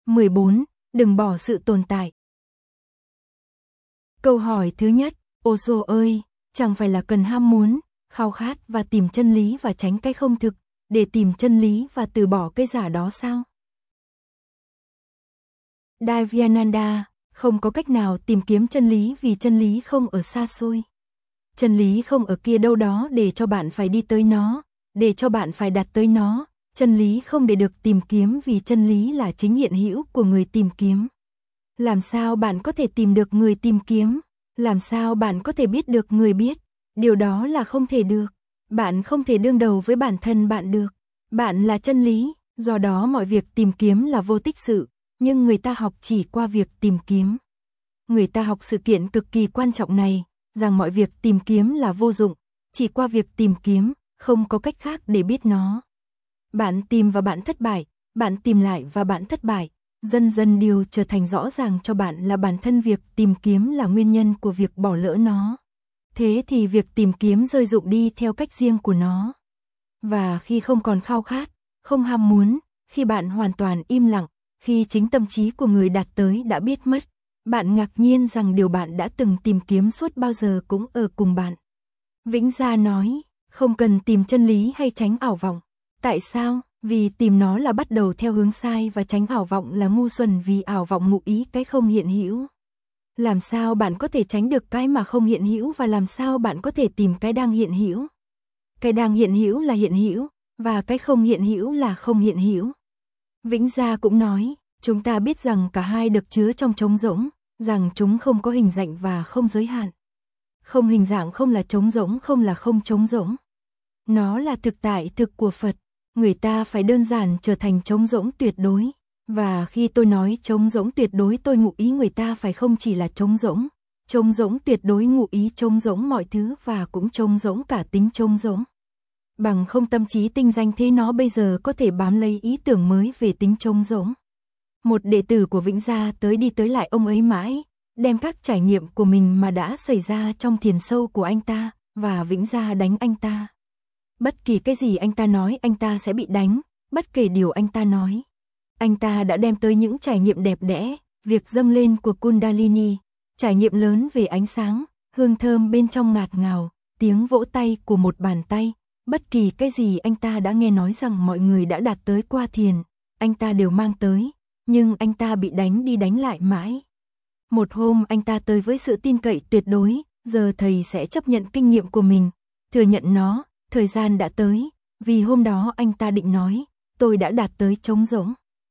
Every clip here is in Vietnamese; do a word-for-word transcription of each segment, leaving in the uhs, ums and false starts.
mười bốn. Đừng bỏ sự tồn tại. Câu hỏi thứ nhất, Osho ơi, chẳng phải là cần ham muốn, khao khát và tìm chân lý và tránh cái không thực, để tìm chân lý và từ bỏ cái giả đó sao? Divyananda, không có cách nào tìm kiếm chân lý vì chân lý không ở xa xôi. Chân lý không ở kia đâu đó để cho bạn phải đi tới nó, để cho bạn phải đạt tới nó. Chân lý không để được tìm kiếm vì chân lý là chính hiện hữu của người tìm kiếm. Làm sao bạn có thể tìm được người tìm kiếm? Làm sao bạn có thể biết được người biết? Điều đó là không thể được. Bạn không thể đương đầu với bản thân bạn được. Bạn là chân lý, do đó mọi việc tìm kiếm là vô tích sự, nhưng người ta học chỉ qua việc tìm kiếm. Người ta học sự kiện cực kỳ quan trọng này, rằng mọi việc tìm kiếm là vô dụng, chỉ qua việc tìm kiếm, không có cách khác để biết nó. Bạn tìm và bạn thất bại, bạn tìm lại và bạn thất bại, dần dần điều trở thành rõ ràng cho bạn là bản thân việc tìm kiếm là nguyên nhân của việc bỏ lỡ nó. Thế thì việc tìm kiếm rơi rụng đi theo cách riêng của nó. Và khi không còn khao khát, không ham muốn, khi bạn hoàn toàn im lặng, khi chính tâm trí của người đạt tới đã biết mất, bạn ngạc nhiên rằng điều bạn đã từng tìm kiếm suốt bao giờ cũng ở cùng bạn. Vĩnh Gia nói, không cần tìm chân lý hay tránh ảo vọng. Tại sao? Vì tìm nó là bắt đầu theo hướng sai và tránh ảo vọng là ngu xuẩn vì ảo vọng ngụ ý cái không hiện hữu. Làm sao bạn có thể tránh được cái mà không hiện hữu và làm sao bạn có thể tìm cái đang hiện hữu? Cái đang hiện hữu là hiện hữu và cái không hiện hữu là không hiện hữu. Vĩnh Gia cũng nói, chúng ta biết rằng cả hai được chứa trong trống rỗng, rằng chúng không có hình dạng và không giới hạn. Không hình dạng không là trống rỗng, không là không trống rỗng. Nó là thực tại thực của Phật. Người ta phải đơn giản trở thành trống rỗng tuyệt đối. Và khi tôi nói trống rỗng tuyệt đối tôi ngụ ý người ta phải không chỉ là trống rỗng. Trống rỗng tuyệt đối ngụ ý trống rỗng mọi thứ và cũng trống rỗng cả tính trống rỗng. Bằng không tâm trí tinh danh thế nó bây giờ có thể bám lấy ý tưởng mới về tính trống rỗng. Một đệ tử của Vĩnh Gia tới đi tới lại ông ấy mãi, đem các trải nghiệm của mình mà đã xảy ra trong thiền sâu của anh ta, và Vĩnh Gia đánh anh ta. Bất kỳ cái gì anh ta nói anh ta sẽ bị đánh, bất kể điều anh ta nói. Anh ta đã đem tới những trải nghiệm đẹp đẽ, việc dâng lên của Kundalini, trải nghiệm lớn về ánh sáng, hương thơm bên trong ngạt ngào, tiếng vỗ tay của một bàn tay. Bất kỳ cái gì anh ta đã nghe nói rằng mọi người đã đạt tới qua thiền, anh ta đều mang tới, nhưng anh ta bị đánh đi đánh lại mãi. Một hôm anh ta tới với sự tin cậy tuyệt đối, giờ thầy sẽ chấp nhận kinh nghiệm của mình, thừa nhận nó, thời gian đã tới, vì hôm đó anh ta định nói, tôi đã đạt tới trống rỗng.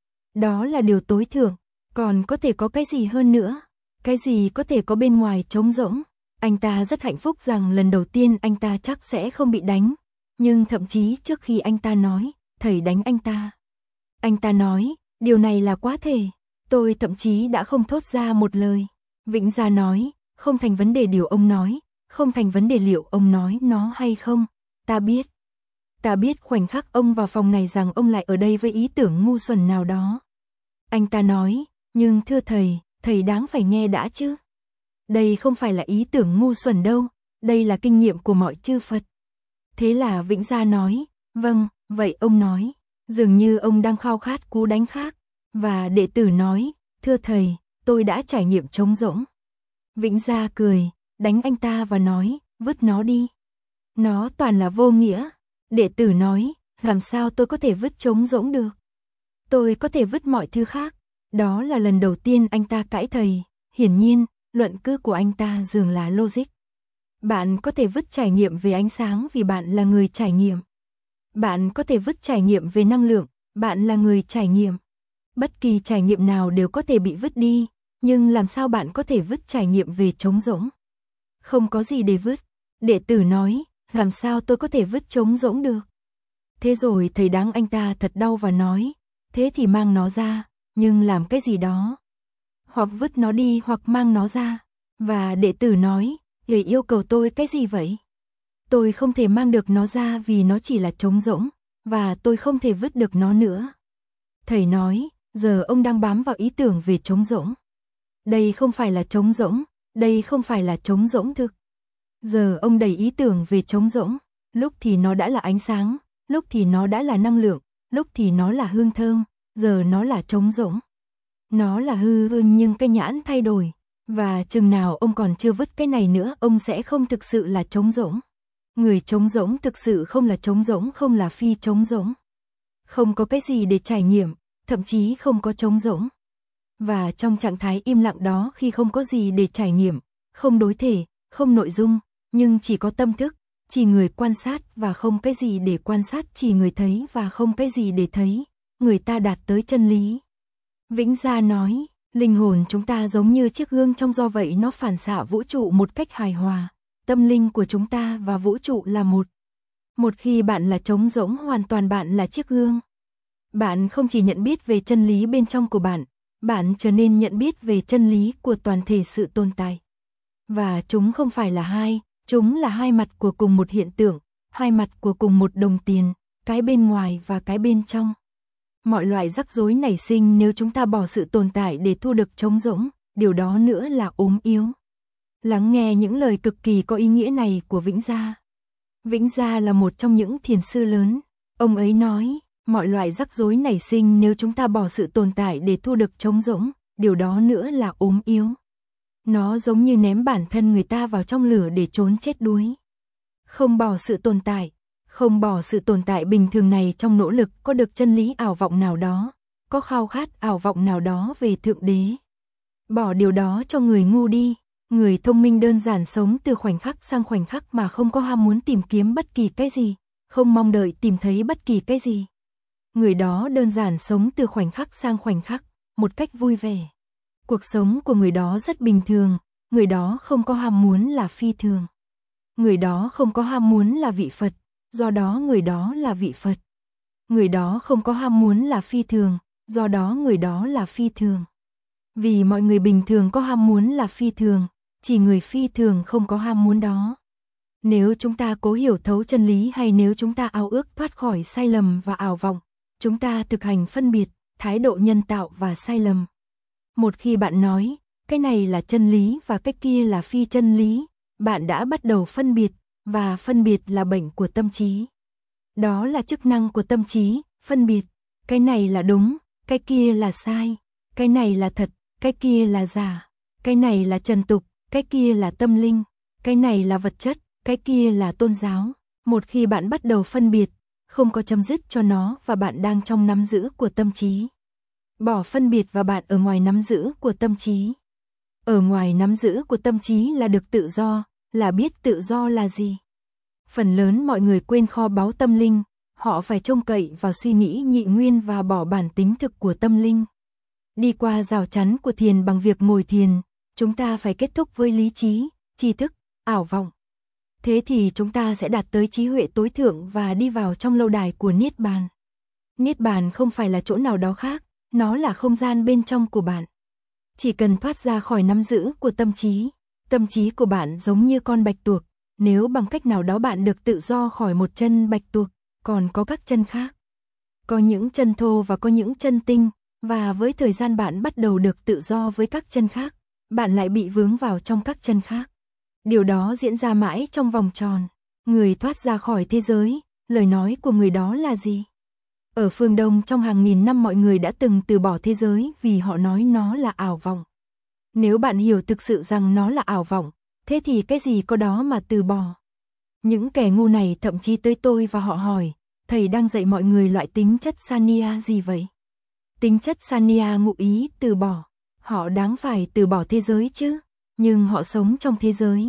Đó là điều tối thượng, còn có thể có cái gì hơn nữa, cái gì có thể có bên ngoài trống rỗng. Anh ta rất hạnh phúc rằng lần đầu tiên anh ta chắc sẽ không bị đánh, nhưng thậm chí trước khi anh ta nói, thầy đánh anh ta. Anh ta nói, điều này là quá thể, tôi thậm chí đã không thốt ra một lời. Vĩnh Gia nói, không thành vấn đề điều ông nói, không thành vấn đề liệu ông nói nó hay không, ta biết. Ta biết khoảnh khắc ông vào phòng này rằng ông lại ở đây với ý tưởng ngu xuẩn nào đó. Anh ta nói, nhưng thưa thầy, thầy đáng phải nghe đã chứ. Đây không phải là ý tưởng ngu xuẩn đâu, đây là kinh nghiệm của mọi chư Phật. Thế là Vĩnh Gia nói, vâng, vậy ông nói, dường như ông đang khao khát cú đánh khác. Và đệ tử nói, thưa thầy, tôi đã trải nghiệm trống rỗng. Vĩnh Gia cười, đánh anh ta và nói, vứt nó đi. Nó toàn là vô nghĩa. Đệ tử nói, làm sao tôi có thể vứt trống rỗng được? Tôi có thể vứt mọi thứ khác. Đó là lần đầu tiên anh ta cãi thầy. Hiển nhiên, luận cứ của anh ta dường là logic. Bạn có thể vứt trải nghiệm về ánh sáng vì bạn là người trải nghiệm. Bạn có thể vứt trải nghiệm về năng lượng, bạn là người trải nghiệm. Bất kỳ trải nghiệm nào đều có thể bị vứt đi, nhưng làm sao bạn có thể vứt trải nghiệm về trống rỗng? Không có gì để vứt. Đệ tử nói, làm sao tôi có thể vứt trống rỗng được? Thế rồi thầy đáng anh ta thật đau và nói, thế thì mang nó ra, nhưng làm cái gì đó. Hoặc vứt nó đi hoặc mang nó ra. Và đệ tử nói, thầy yêu cầu tôi cái gì vậy? Tôi không thể mang được nó ra vì nó chỉ là trống rỗng, và tôi không thể vứt được nó nữa. Thầy nói, giờ ông đang bám vào ý tưởng về trống rỗng. Đây không phải là trống rỗng, đây không phải là trống rỗng thực. Giờ ông đầy ý tưởng về trống rỗng, lúc thì nó đã là ánh sáng, lúc thì nó đã là năng lượng, lúc thì nó là hương thơm, giờ nó là trống rỗng. Nó là hư vô nhưng cái nhãn thay đổi. Và chừng nào ông còn chưa vứt cái này nữa, ông sẽ không thực sự là trống rỗng. Người trống rỗng thực sự không là trống rỗng, không là phi trống rỗng. Không có cái gì để trải nghiệm, thậm chí không có trống rỗng. Và trong trạng thái im lặng đó, khi không có gì để trải nghiệm, không đối thể, không nội dung, nhưng chỉ có tâm thức, chỉ người quan sát và không cái gì để quan sát, chỉ người thấy và không cái gì để thấy, người ta đạt tới chân lý. Vĩnh Gia nói, linh hồn chúng ta giống như chiếc gương trong, do vậy nó phản xạ vũ trụ một cách hài hòa. Tâm linh của chúng ta và vũ trụ là một. Một khi bạn là trống rỗng, hoàn toàn bạn là chiếc gương. Bạn không chỉ nhận biết về chân lý bên trong của bạn, bạn trở nên nhận biết về chân lý của toàn thể sự tồn tại. Và chúng không phải là hai, chúng là hai mặt của cùng một hiện tượng, hai mặt của cùng một đồng tiền, cái bên ngoài và cái bên trong. Mọi loại rắc rối nảy sinh nếu chúng ta bỏ sự tồn tại để thu được trống rỗng, điều đó nữa là ốm yếu. Lắng nghe những lời cực kỳ có ý nghĩa này của Vĩnh Gia. Vĩnh Gia là một trong những thiền sư lớn. Ông ấy nói, mọi loại rắc rối nảy sinh nếu chúng ta bỏ sự tồn tại để thu được trống rỗng, điều đó nữa là ốm yếu. Nó giống như ném bản thân người ta vào trong lửa để trốn chết đuối. Không bỏ sự tồn tại, không bỏ sự tồn tại bình thường này trong nỗ lực có được chân lý ảo vọng nào đó, có khao khát ảo vọng nào đó về Thượng Đế. Bỏ điều đó cho người ngu đi. Người thông minh đơn giản sống từ khoảnh khắc sang khoảnh khắc mà không có ham muốn tìm kiếm bất kỳ cái gì, không mong đợi tìm thấy bất kỳ cái gì. Người đó đơn giản sống từ khoảnh khắc sang khoảnh khắc, một cách vui vẻ. Cuộc sống của người đó rất bình thường, người đó không có ham muốn là phi thường. Người đó không có ham muốn là vị Phật, do đó người đó là vị Phật. Người đó không có ham muốn là phi thường, do đó người đó là phi thường. Vì mọi người bình thường có ham muốn là phi thường, chỉ người phi thường không có ham muốn đó. Nếu chúng ta cố hiểu thấu chân lý, hay nếu chúng ta ao ước thoát khỏi sai lầm và ảo vọng, chúng ta thực hành phân biệt, thái độ nhân tạo và sai lầm. Một khi bạn nói, cái này là chân lý và cái kia là phi chân lý, bạn đã bắt đầu phân biệt, và phân biệt là bệnh của tâm trí. Đó là chức năng của tâm trí, phân biệt. Cái này là đúng, cái kia là sai, cái này là thật, cái kia là giả, cái này là trần tục, cái kia là tâm linh, cái này là vật chất, cái kia là tôn giáo. Một khi bạn bắt đầu phân biệt, không có chấm dứt cho nó và bạn đang trong nắm giữ của tâm trí. Bỏ phân biệt và bạn ở ngoài nắm giữ của tâm trí. Ở ngoài nắm giữ của tâm trí là được tự do, là biết tự do là gì. Phần lớn mọi người quên kho báu tâm linh, họ phải trông cậy vào suy nghĩ nhị nguyên và bỏ bản tính thực của tâm linh. Đi qua rào chắn của thiền bằng việc ngồi thiền, chúng ta phải kết thúc với lý trí, tri thức, ảo vọng. Thế thì chúng ta sẽ đạt tới trí huệ tối thượng và đi vào trong lâu đài của Niết Bàn. Niết Bàn không phải là chỗ nào đó khác, nó là không gian bên trong của bạn. Chỉ cần thoát ra khỏi nắm giữ của tâm trí, tâm trí của bạn giống như con bạch tuộc, nếu bằng cách nào đó bạn được tự do khỏi một chân bạch tuộc, còn có các chân khác. Có những chân thô và có những chân tinh, và với thời gian bạn bắt đầu được tự do với các chân khác, bạn lại bị vướng vào trong các chân khác. Điều đó diễn ra mãi trong vòng tròn. Người thoát ra khỏi thế giới, lời nói của người đó là gì? Ở phương Đông trong hàng nghìn năm mọi người đã từng từ bỏ thế giới vì họ nói nó là ảo vọng. Nếu bạn hiểu thực sự rằng nó là ảo vọng, thế thì cái gì có đó mà từ bỏ? Những kẻ ngu này thậm chí tới tôi và họ hỏi, thầy đang dạy mọi người loại tính chất Sanya gì vậy? Tính chất Sanya ngụ ý từ bỏ. Họ đáng phải từ bỏ thế giới chứ, nhưng họ sống trong thế giới.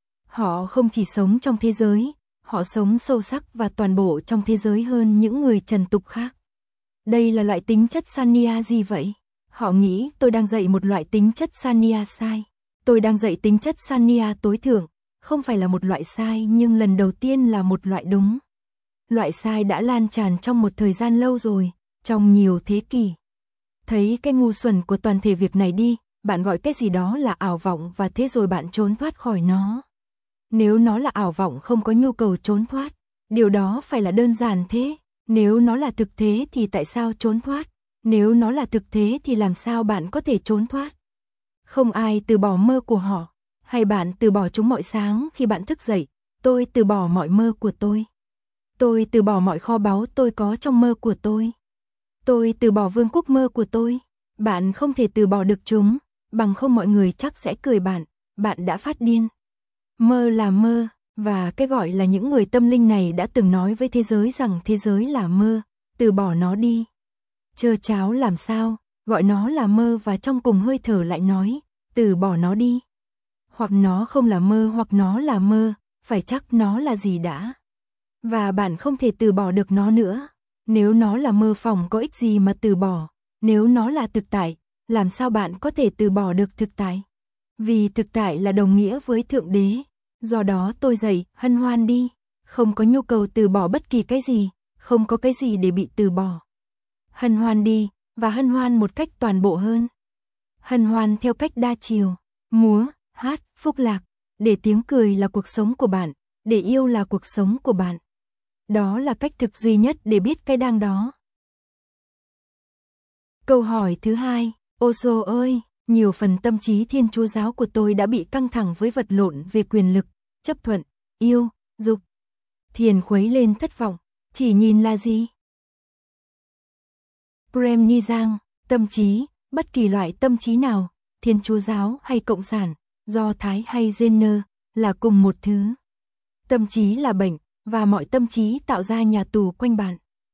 Họ không chỉ sống trong thế giới, họ sống sâu sắc và toàn bộ trong thế giới hơn những người trần tục khác. Đây là loại tính chất Sanya gì vậy? Họ nghĩ tôi đang dạy một loại tính chất Sanya sai. Tôi đang dạy tính chất Sanya tối thượng, không phải là một loại sai nhưng lần đầu tiên là một loại đúng. Loại sai đã lan tràn trong một thời gian lâu rồi, trong nhiều thế kỷ. Thấy cái ngu xuẩn của toàn thể việc này đi, bạn gọi cái gì đó là ảo vọng và thế rồi bạn trốn thoát khỏi nó. Nếu nó là ảo vọng không có nhu cầu trốn thoát, điều đó phải là đơn giản thế. Nếu nó là thực thế thì tại sao trốn thoát? Nếu nó là thực thế thì làm sao bạn có thể trốn thoát? Không ai từ bỏ mơ của họ, hay bạn từ bỏ chúng mọi sáng khi bạn thức dậy. Tôi từ bỏ mọi mơ của tôi. Tôi từ bỏ mọi kho báu tôi có trong mơ của tôi. Tôi từ bỏ vương quốc mơ của tôi. Bạn không thể từ bỏ được chúng, bằng không mọi người chắc sẽ cười bạn, bạn đã phát điên. Mơ là mơ, và cái gọi là những người tâm linh này đã từng nói với thế giới rằng thế giới là mơ, từ bỏ nó đi. Chơ cháo làm sao, gọi nó là mơ và trong cùng hơi thở lại nói, từ bỏ nó đi. Hoặc nó không là mơ hoặc nó là mơ, phải chắc nó là gì đã. Và bạn không thể từ bỏ được nó nữa. Nếu nó là mơ phỏng có ích gì mà từ bỏ, nếu nó là thực tại, làm sao bạn có thể từ bỏ được thực tại? Vì thực tại là đồng nghĩa với Thượng Đế. Do đó tôi dạy, hân hoan đi, không có nhu cầu từ bỏ bất kỳ cái gì, không có cái gì để bị từ bỏ. Hân hoan đi, và hân hoan một cách toàn bộ hơn. Hân hoan theo cách đa chiều, múa, hát, phúc lạc, để tiếng cười là cuộc sống của bạn, để yêu là cuộc sống của bạn. Đó là cách thực duy nhất để biết cái đang đó. Câu hỏi thứ hai, Osho ơi, nhiều phần tâm trí Thiên Chúa giáo của tôi đã bị căng thẳng với vật lộn về quyền lực, chấp thuận, yêu, dục. Thiền khuấy lên thất vọng, chỉ nhìn là gì? Prem Nizang, tâm trí, bất kỳ loại tâm trí nào, Thiên Chúa giáo hay Cộng sản, Do Thái hay Jenner, là cùng một thứ. Tâm trí là bệnh, và mọi tâm trí tạo ra nhà tù quanh bạn.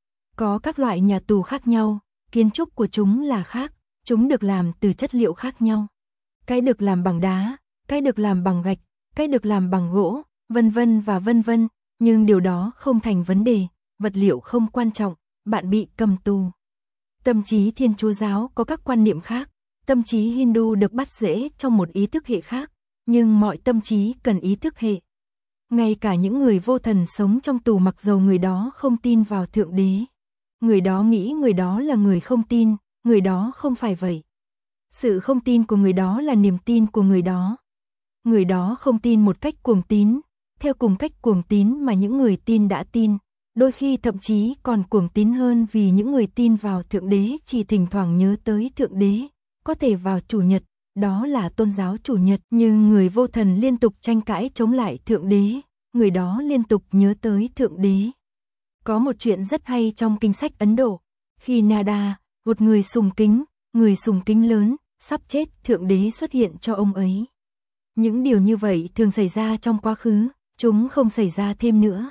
Có các loại nhà tù khác nhau, kiến trúc của chúng là khác, chúng được làm từ chất liệu khác nhau. Cái được làm bằng đá, cái được làm bằng gạch, cái được làm bằng gỗ, vân vân và vân vân, nhưng điều đó không thành vấn đề, vật liệu không quan trọng, bạn bị cầm tù. Tâm trí Thiên Chúa giáo có các quan niệm khác, tâm trí Hindu được bắt rễ trong một ý thức hệ khác, nhưng mọi tâm trí cần ý thức hệ. Ngay cả những người vô thần sống trong tù mặc dầu người đó không tin vào Thượng Đế. Người đó nghĩ người đó là người không tin, người đó không phải vậy. Sự không tin của người đó là niềm tin của người đó. Người đó không tin một cách cuồng tín, theo cùng cách cuồng tín mà những người tin đã tin, đôi khi thậm chí còn cuồng tín hơn vì những người tin vào Thượng Đế chỉ thỉnh thoảng nhớ tới Thượng Đế, có thể vào Chủ nhật, đó là tôn giáo Chủ nhật, nhưng người vô thần liên tục tranh cãi chống lại Thượng Đế, người đó liên tục nhớ tới Thượng Đế. Có một chuyện rất hay trong kinh sách Ấn Độ, khi Nada, một người sùng kính, người sùng kính lớn, sắp chết, Thượng Đế xuất hiện cho ông ấy. Những điều như vậy thường xảy ra trong quá khứ, chúng không xảy ra thêm nữa.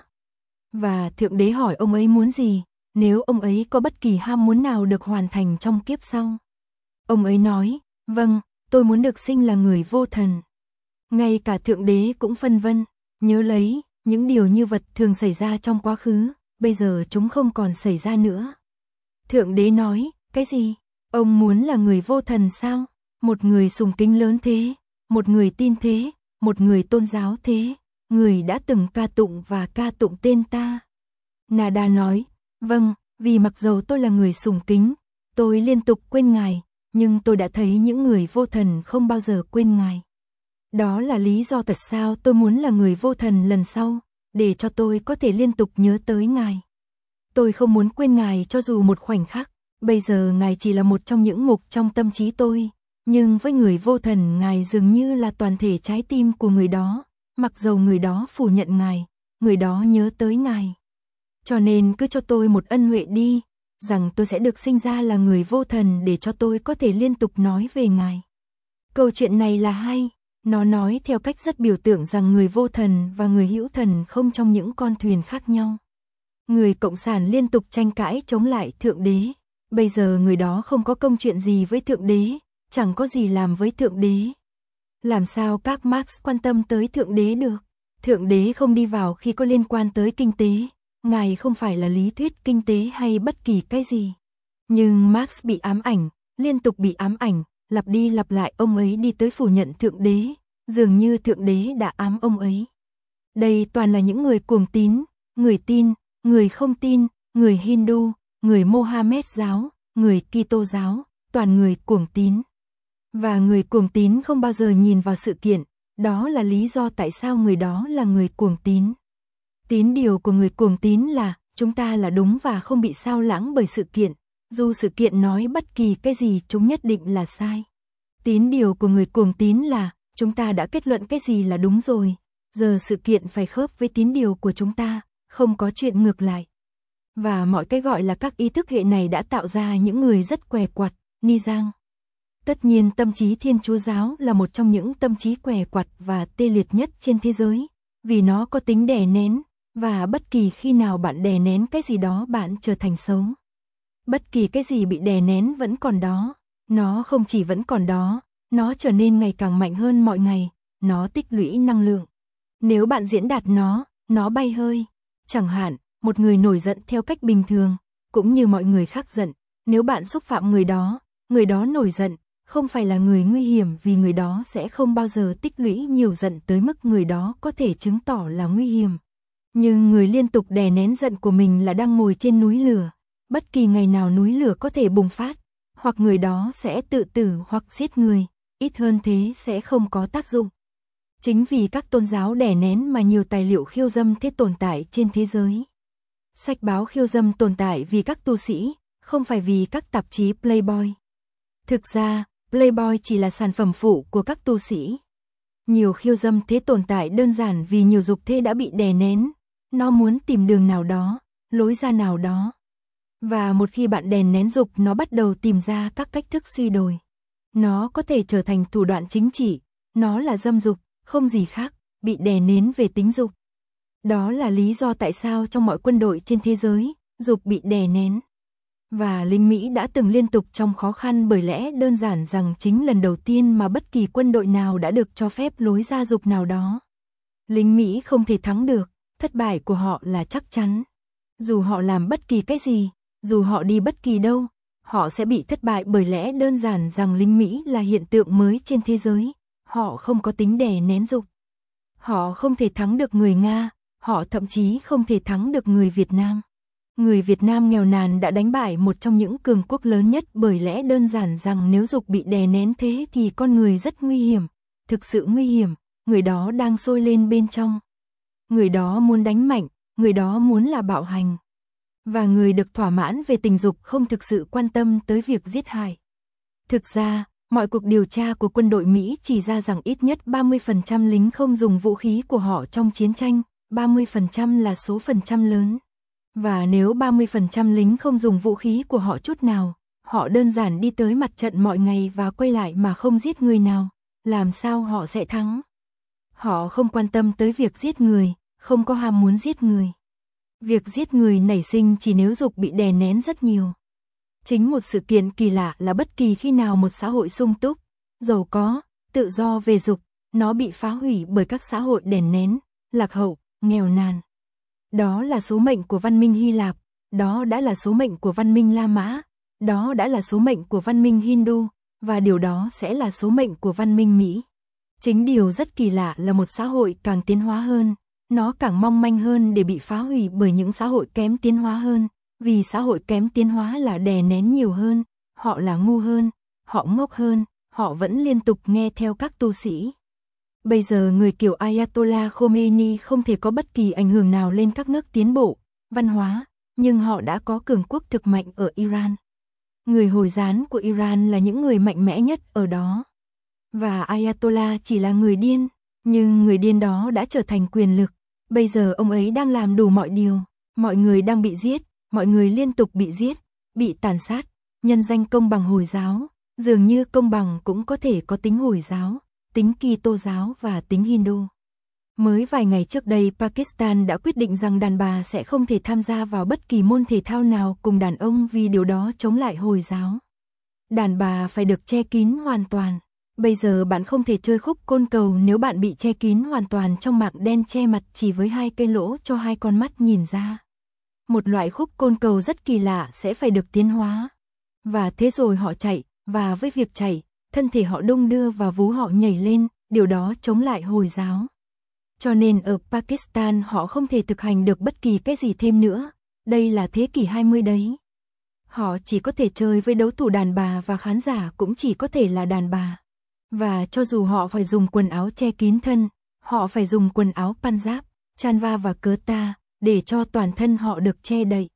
Và Thượng Đế hỏi ông ấy muốn gì, nếu ông ấy có bất kỳ ham muốn nào được hoàn thành trong kiếp sau. Ông ấy nói, vâng, tôi muốn được sinh là người vô thần. Ngay cả Thượng Đế cũng phân vân, nhớ lấy, những điều như vật thường xảy ra trong quá khứ, bây giờ chúng không còn xảy ra nữa. Thượng Đế nói, cái gì? Ông muốn là người vô thần sao? Một người sùng kính lớn thế, một người tin thế, một người tôn giáo thế, người đã từng ca tụng và ca tụng tên ta. Nada nói, vâng, vì mặc dầu tôi là người sùng kính, tôi liên tục quên Ngài, nhưng tôi đã thấy những người vô thần không bao giờ quên Ngài. Đó là lý do tại sao tôi muốn là người vô thần lần sau, để cho tôi có thể liên tục nhớ tới Ngài. Tôi không muốn quên Ngài cho dù một khoảnh khắc, bây giờ Ngài chỉ là một trong những mục trong tâm trí tôi, nhưng với người vô thần Ngài dường như là toàn thể trái tim của người đó, mặc dầu người đó phủ nhận Ngài, người đó nhớ tới Ngài. Cho nên cứ cho tôi một ân huệ đi, rằng tôi sẽ được sinh ra là người vô thần để cho tôi có thể liên tục nói về Ngài. Câu chuyện này là hay, nó nói theo cách rất biểu tượng rằng người vô thần và người hữu thần không trong những con thuyền khác nhau. Người cộng sản liên tục tranh cãi chống lại Thượng Đế, bây giờ người đó không có công chuyện gì với Thượng Đế, chẳng có gì làm với Thượng Đế. Làm sao các Marx quan tâm tới Thượng Đế được? Thượng Đế không đi vào khi có liên quan tới kinh tế, Ngài không phải là lý thuyết kinh tế hay bất kỳ cái gì. Nhưng Marx bị ám ảnh, liên tục bị ám ảnh, lặp đi lặp lại ông ấy đi tới phủ nhận Thượng Đế, dường như Thượng Đế đã ám ông ấy. Đây toàn là những người cuồng tín, người tin, người không tin, người Hindu, người Mohammed giáo, người Kitô giáo, toàn người cuồng tín. Và người cuồng tín không bao giờ nhìn vào sự kiện, đó là lý do tại sao người đó là người cuồng tín. Tín điều của người cuồng tín là, chúng ta là đúng và không bị sao lãng bởi sự kiện, dù sự kiện nói bất kỳ cái gì chúng nhất định là sai. Tín điều của người cuồng tín là, chúng ta đã kết luận cái gì là đúng rồi, giờ sự kiện phải khớp với tín điều của chúng ta, không có chuyện ngược lại. Và mọi cái gọi là các ý thức hệ này đã tạo ra những người rất què quặt, Nizang. Tất nhiên tâm trí Thiên Chúa giáo là một trong những tâm trí què quặt và tê liệt nhất trên thế giới, vì nó có tính đè nén, và bất kỳ khi nào bạn đè nén cái gì đó bạn trở thành xấu. Bất kỳ cái gì bị đè nén vẫn còn đó, nó không chỉ vẫn còn đó, nó trở nên ngày càng mạnh hơn mọi ngày, nó tích lũy năng lượng. Nếu bạn diễn đạt nó, nó bay hơi. Chẳng hạn, một người nổi giận theo cách bình thường, cũng như mọi người khác giận, nếu bạn xúc phạm người đó, người đó nổi giận, không phải là người nguy hiểm vì người đó sẽ không bao giờ tích lũy nhiều giận tới mức người đó có thể chứng tỏ là nguy hiểm. Nhưng người liên tục đè nén giận của mình là đang ngồi trên núi lửa. Bất kỳ ngày nào núi lửa có thể bùng phát, hoặc người đó sẽ tự tử hoặc giết người, ít hơn thế sẽ không có tác dụng. Chính vì các tôn giáo đè nén mà nhiều tài liệu khiêu dâm thế tồn tại trên thế giới. Sách báo khiêu dâm tồn tại vì các tu sĩ, không phải vì các tạp chí Playboy. Thực ra, Playboy chỉ là sản phẩm phụ của các tu sĩ. Nhiều khiêu dâm thế tồn tại đơn giản vì nhiều dục thế đã bị đè nén, nó muốn tìm đường nào đó, lối ra nào đó. Và một khi bạn đè nén dục, nó bắt đầu tìm ra các cách thức suy đồi. Nó có thể trở thành thủ đoạn chính trị, nó là dâm dục, không gì khác, bị đè nén về tính dục. Đó là lý do tại sao trong mọi quân đội trên thế giới, dục bị đè nén. Và lính Mỹ đã từng liên tục trong khó khăn bởi lẽ đơn giản rằng chính lần đầu tiên mà bất kỳ quân đội nào đã được cho phép lối ra dục nào đó. Lính Mỹ không thể thắng được, thất bại của họ là chắc chắn. Dù họ làm bất kỳ cái gì, dù họ đi bất kỳ đâu, họ sẽ bị thất bại bởi lẽ đơn giản rằng lính Mỹ là hiện tượng mới trên thế giới. Họ không có tính đè nén dục. Họ không thể thắng được người Nga, họ thậm chí không thể thắng được người Việt Nam. Người Việt Nam nghèo nàn đã đánh bại một trong những cường quốc lớn nhất bởi lẽ đơn giản rằng nếu dục bị đè nén thế thì con người rất nguy hiểm, thực sự nguy hiểm, người đó đang sôi lên bên trong. Người đó muốn đánh mạnh, người đó muốn là bạo hành. Và người được thỏa mãn về tình dục không thực sự quan tâm tới việc giết hại. Thực ra, mọi cuộc điều tra của quân đội Mỹ chỉ ra rằng ít nhất ba mươi phần trăm lính không dùng vũ khí của họ trong chiến tranh, ba mươi phần trăm là số phần trăm lớn. Và nếu ba mươi phần trăm lính không dùng vũ khí của họ chút nào, họ đơn giản đi tới mặt trận mọi ngày và quay lại mà không giết người nào, làm sao họ sẽ thắng? Họ không quan tâm tới việc giết người, không có ham muốn giết người. Việc giết người nảy sinh chỉ nếu dục bị đè nén rất nhiều. Chính một sự kiện kỳ lạ là bất kỳ khi nào một xã hội sung túc, giàu có, tự do về dục, nó bị phá hủy bởi các xã hội đè nén, lạc hậu, nghèo nàn. Đó là số mệnh của văn minh Hy Lạp, đó đã là số mệnh của văn minh La Mã, đó đã là số mệnh của văn minh Hindu, và điều đó sẽ là số mệnh của văn minh Mỹ. Chính điều rất kỳ lạ là một xã hội càng tiến hóa hơn, nó càng mong manh hơn để bị phá hủy bởi những xã hội kém tiến hóa hơn, vì xã hội kém tiến hóa là đè nén nhiều hơn, họ là ngu hơn, họ ngốc hơn, họ vẫn liên tục nghe theo các tu sĩ. Bây giờ người kiểu Ayatollah Khomeini không thể có bất kỳ ảnh hưởng nào lên các nước tiến bộ, văn hóa, nhưng họ đã có cường quốc thực mạnh ở Iran. Người Hồi giáo của Iran là những người mạnh mẽ nhất ở đó. Và Ayatollah chỉ là người điên, nhưng người điên đó đã trở thành quyền lực. Bây giờ ông ấy đang làm đủ mọi điều, mọi người đang bị giết, mọi người liên tục bị giết, bị tàn sát, nhân danh công bằng Hồi giáo, dường như công bằng cũng có thể có tính Hồi giáo, tính Kitô giáo và tính Hindu. Mới vài ngày trước đây Pakistan đã quyết định rằng đàn bà sẽ không thể tham gia vào bất kỳ môn thể thao nào cùng đàn ông vì điều đó chống lại Hồi giáo. Đàn bà phải được che kín hoàn toàn. Bây giờ bạn không thể chơi khúc côn cầu nếu bạn bị che kín hoàn toàn trong mạng đen che mặt chỉ với hai cây lỗ cho hai con mắt nhìn ra. Một loại khúc côn cầu rất kỳ lạ sẽ phải được tiến hóa. Và thế rồi họ chạy, và với việc chạy, thân thể họ đung đưa và vú họ nhảy lên, điều đó chống lại Hồi giáo. Cho nên ở Pakistan họ không thể thực hành được bất kỳ cái gì thêm nữa. Đây là thế kỷ hai mươi đấy. Họ chỉ có thể chơi với đấu thủ đàn bà và khán giả cũng chỉ có thể là đàn bà. Và cho dù họ phải dùng quần áo che kín thân, họ phải dùng quần áo Punjab, Chanva và Kurta để cho toàn thân họ được che đậy.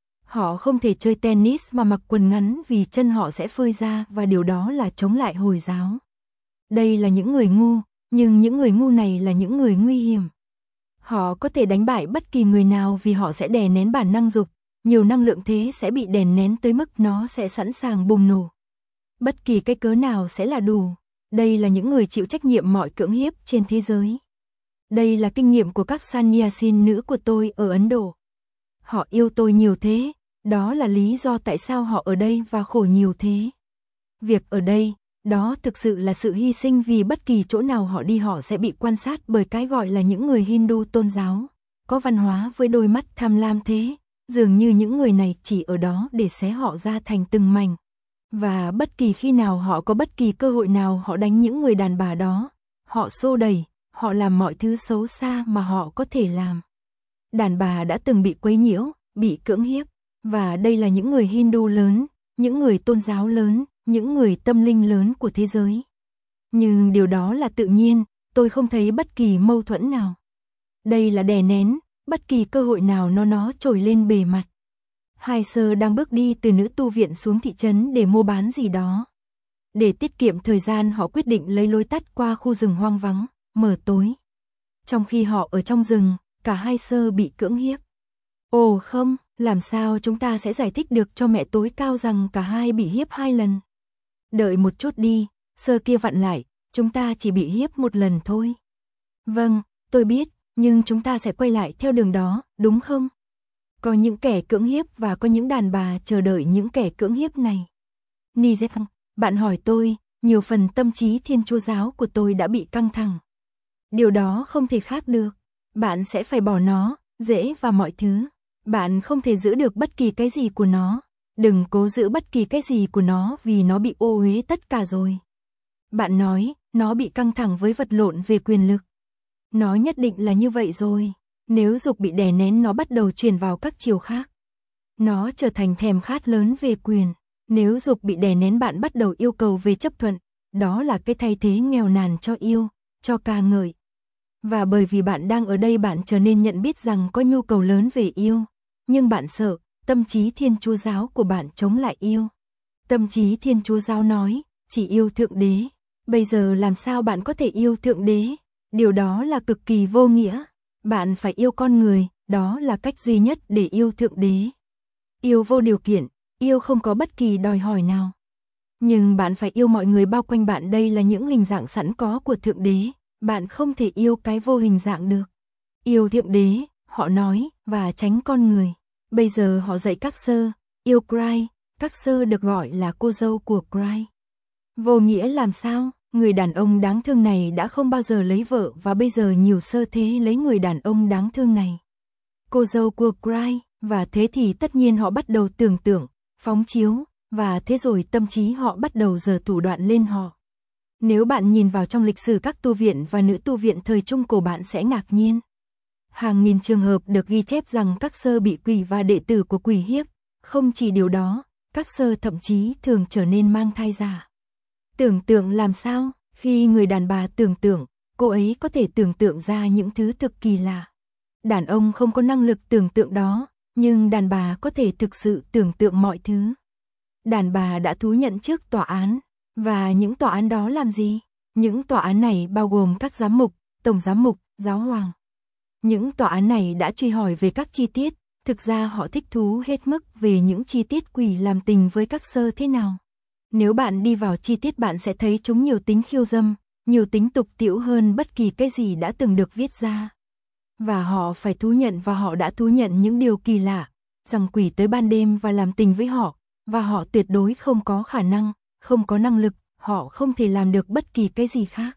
Họ không thể chơi tennis mà mặc quần ngắn vì chân họ sẽ phơi ra và điều đó là chống lại Hồi giáo. Đây là những người ngu, nhưng những người ngu này là những người nguy hiểm. Họ có thể đánh bại bất kỳ người nào vì họ sẽ đè nén bản năng dục, nhiều năng lượng thế sẽ bị đè nén tới mức nó sẽ sẵn sàng bùng nổ. Bất kỳ cái cớ nào sẽ là đủ. Đây là những người chịu trách nhiệm mọi cưỡng hiếp trên thế giới. Đây là kinh nghiệm của các sannyasin nữ của tôi ở Ấn Độ. Họ yêu tôi nhiều thế, đó là lý do tại sao họ ở đây và khổ nhiều thế. Việc ở đây, đó thực sự là sự hy sinh vì bất kỳ chỗ nào họ đi họ sẽ bị quan sát bởi cái gọi là những người Hindu tôn giáo, có văn hóa với đôi mắt tham lam thế, dường như những người này chỉ ở đó để xé họ ra thành từng mảnh. Và bất kỳ khi nào họ có bất kỳ cơ hội nào họ đánh những người đàn bà đó, họ xô đẩy, họ làm mọi thứ xấu xa mà họ có thể làm. Đàn bà đã từng bị quấy nhiễu, bị cưỡng hiếp, và đây là những người Hindu lớn, những người tôn giáo lớn, những người tâm linh lớn của thế giới. Nhưng điều đó là tự nhiên, tôi không thấy bất kỳ mâu thuẫn nào. Đây là đè nén, bất kỳ cơ hội nào nó nó trồi lên bề mặt. Hai sơ đang bước đi từ nữ tu viện xuống thị trấn để mua bán gì đó. Để tiết kiệm thời gian họ quyết định lấy lối tắt qua khu rừng hoang vắng, mờ tối. Trong khi họ ở trong rừng, cả hai sơ bị cưỡng hiếp. Ồ không, làm sao chúng ta sẽ giải thích được cho mẹ tối cao rằng cả hai bị hiếp hai lần? Đợi một chút đi, sơ kia vặn lại, chúng ta chỉ bị hiếp một lần thôi. Vâng, tôi biết, nhưng chúng ta sẽ quay lại theo đường đó, đúng không? Có những kẻ cưỡng hiếp và có những đàn bà chờ đợi những kẻ cưỡng hiếp này. Nizep, bạn hỏi tôi, nhiều phần tâm trí Thiên Chúa giáo của tôi đã bị căng thẳng. Điều đó không thể khác được. Bạn sẽ phải bỏ nó, dễ và mọi thứ. Bạn không thể giữ được bất kỳ cái gì của nó. Đừng cố giữ bất kỳ cái gì của nó vì nó bị ô uế tất cả rồi. Bạn nói, nó bị căng thẳng với vật lộn về quyền lực. Nó nhất định là như vậy rồi. Nếu dục bị đè nén nó bắt đầu chuyển vào các chiều khác. Nó trở thành thèm khát lớn về quyền. Nếu dục bị đè nén bạn bắt đầu yêu cầu về chấp thuận. Đó là cái thay thế nghèo nàn cho yêu, cho ca ngợi. Và bởi vì bạn đang ở đây bạn trở nên nhận biết rằng có nhu cầu lớn về yêu. Nhưng bạn sợ, tâm trí Thiên Chúa giáo của bạn chống lại yêu. Tâm trí Thiên Chúa giáo nói, chỉ yêu Thượng Đế. Bây giờ làm sao bạn có thể yêu Thượng Đế? Điều đó là cực kỳ vô nghĩa. Bạn phải yêu con người, đó là cách duy nhất để yêu Thượng Đế. Yêu vô điều kiện, yêu không có bất kỳ đòi hỏi nào. Nhưng bạn phải yêu mọi người bao quanh bạn, đây là những hình dạng sẵn có của Thượng Đế. Bạn không thể yêu cái vô hình dạng được. Yêu Thượng Đế, họ nói, và tránh con người. Bây giờ họ dạy các sơ, yêu Christ, các sơ được gọi là cô dâu của Christ. Vô nghĩa làm sao? Người đàn ông đáng thương này đã không bao giờ lấy vợ và bây giờ nhiều sơ thế lấy người đàn ông đáng thương này. Cô dâu của Christ, và thế thì tất nhiên họ bắt đầu tưởng tượng, phóng chiếu, và thế rồi tâm trí họ bắt đầu giở thủ đoạn lên họ. Nếu bạn nhìn vào trong lịch sử các tu viện và nữ tu viện thời Trung Cổ bạn sẽ ngạc nhiên. Hàng nghìn trường hợp được ghi chép rằng các sơ bị quỷ và đệ tử của quỷ hiếp. Không chỉ điều đó, các sơ thậm chí thường trở nên mang thai giả. Tưởng tượng làm sao? Khi người đàn bà tưởng tượng, cô ấy có thể tưởng tượng ra những thứ thực kỳ lạ. Đàn ông không có năng lực tưởng tượng đó, nhưng đàn bà có thể thực sự tưởng tượng mọi thứ. Đàn bà đã thú nhận trước tòa án, và những tòa án đó làm gì? Những tòa án này bao gồm các giám mục, tổng giám mục, giáo hoàng. Những tòa án này đã truy hỏi về các chi tiết, thực ra họ thích thú hết mức về những chi tiết quỷ làm tình với các sơ thế nào. Nếu bạn đi vào chi tiết bạn sẽ thấy chúng nhiều tính khiêu dâm, nhiều tính tục tĩu hơn bất kỳ cái gì đã từng được viết ra. Và họ phải thú nhận và họ đã thú nhận những điều kỳ lạ, rằng quỷ tới ban đêm và làm tình với họ, và họ tuyệt đối không có khả năng, không có năng lực, họ không thể làm được bất kỳ cái gì khác.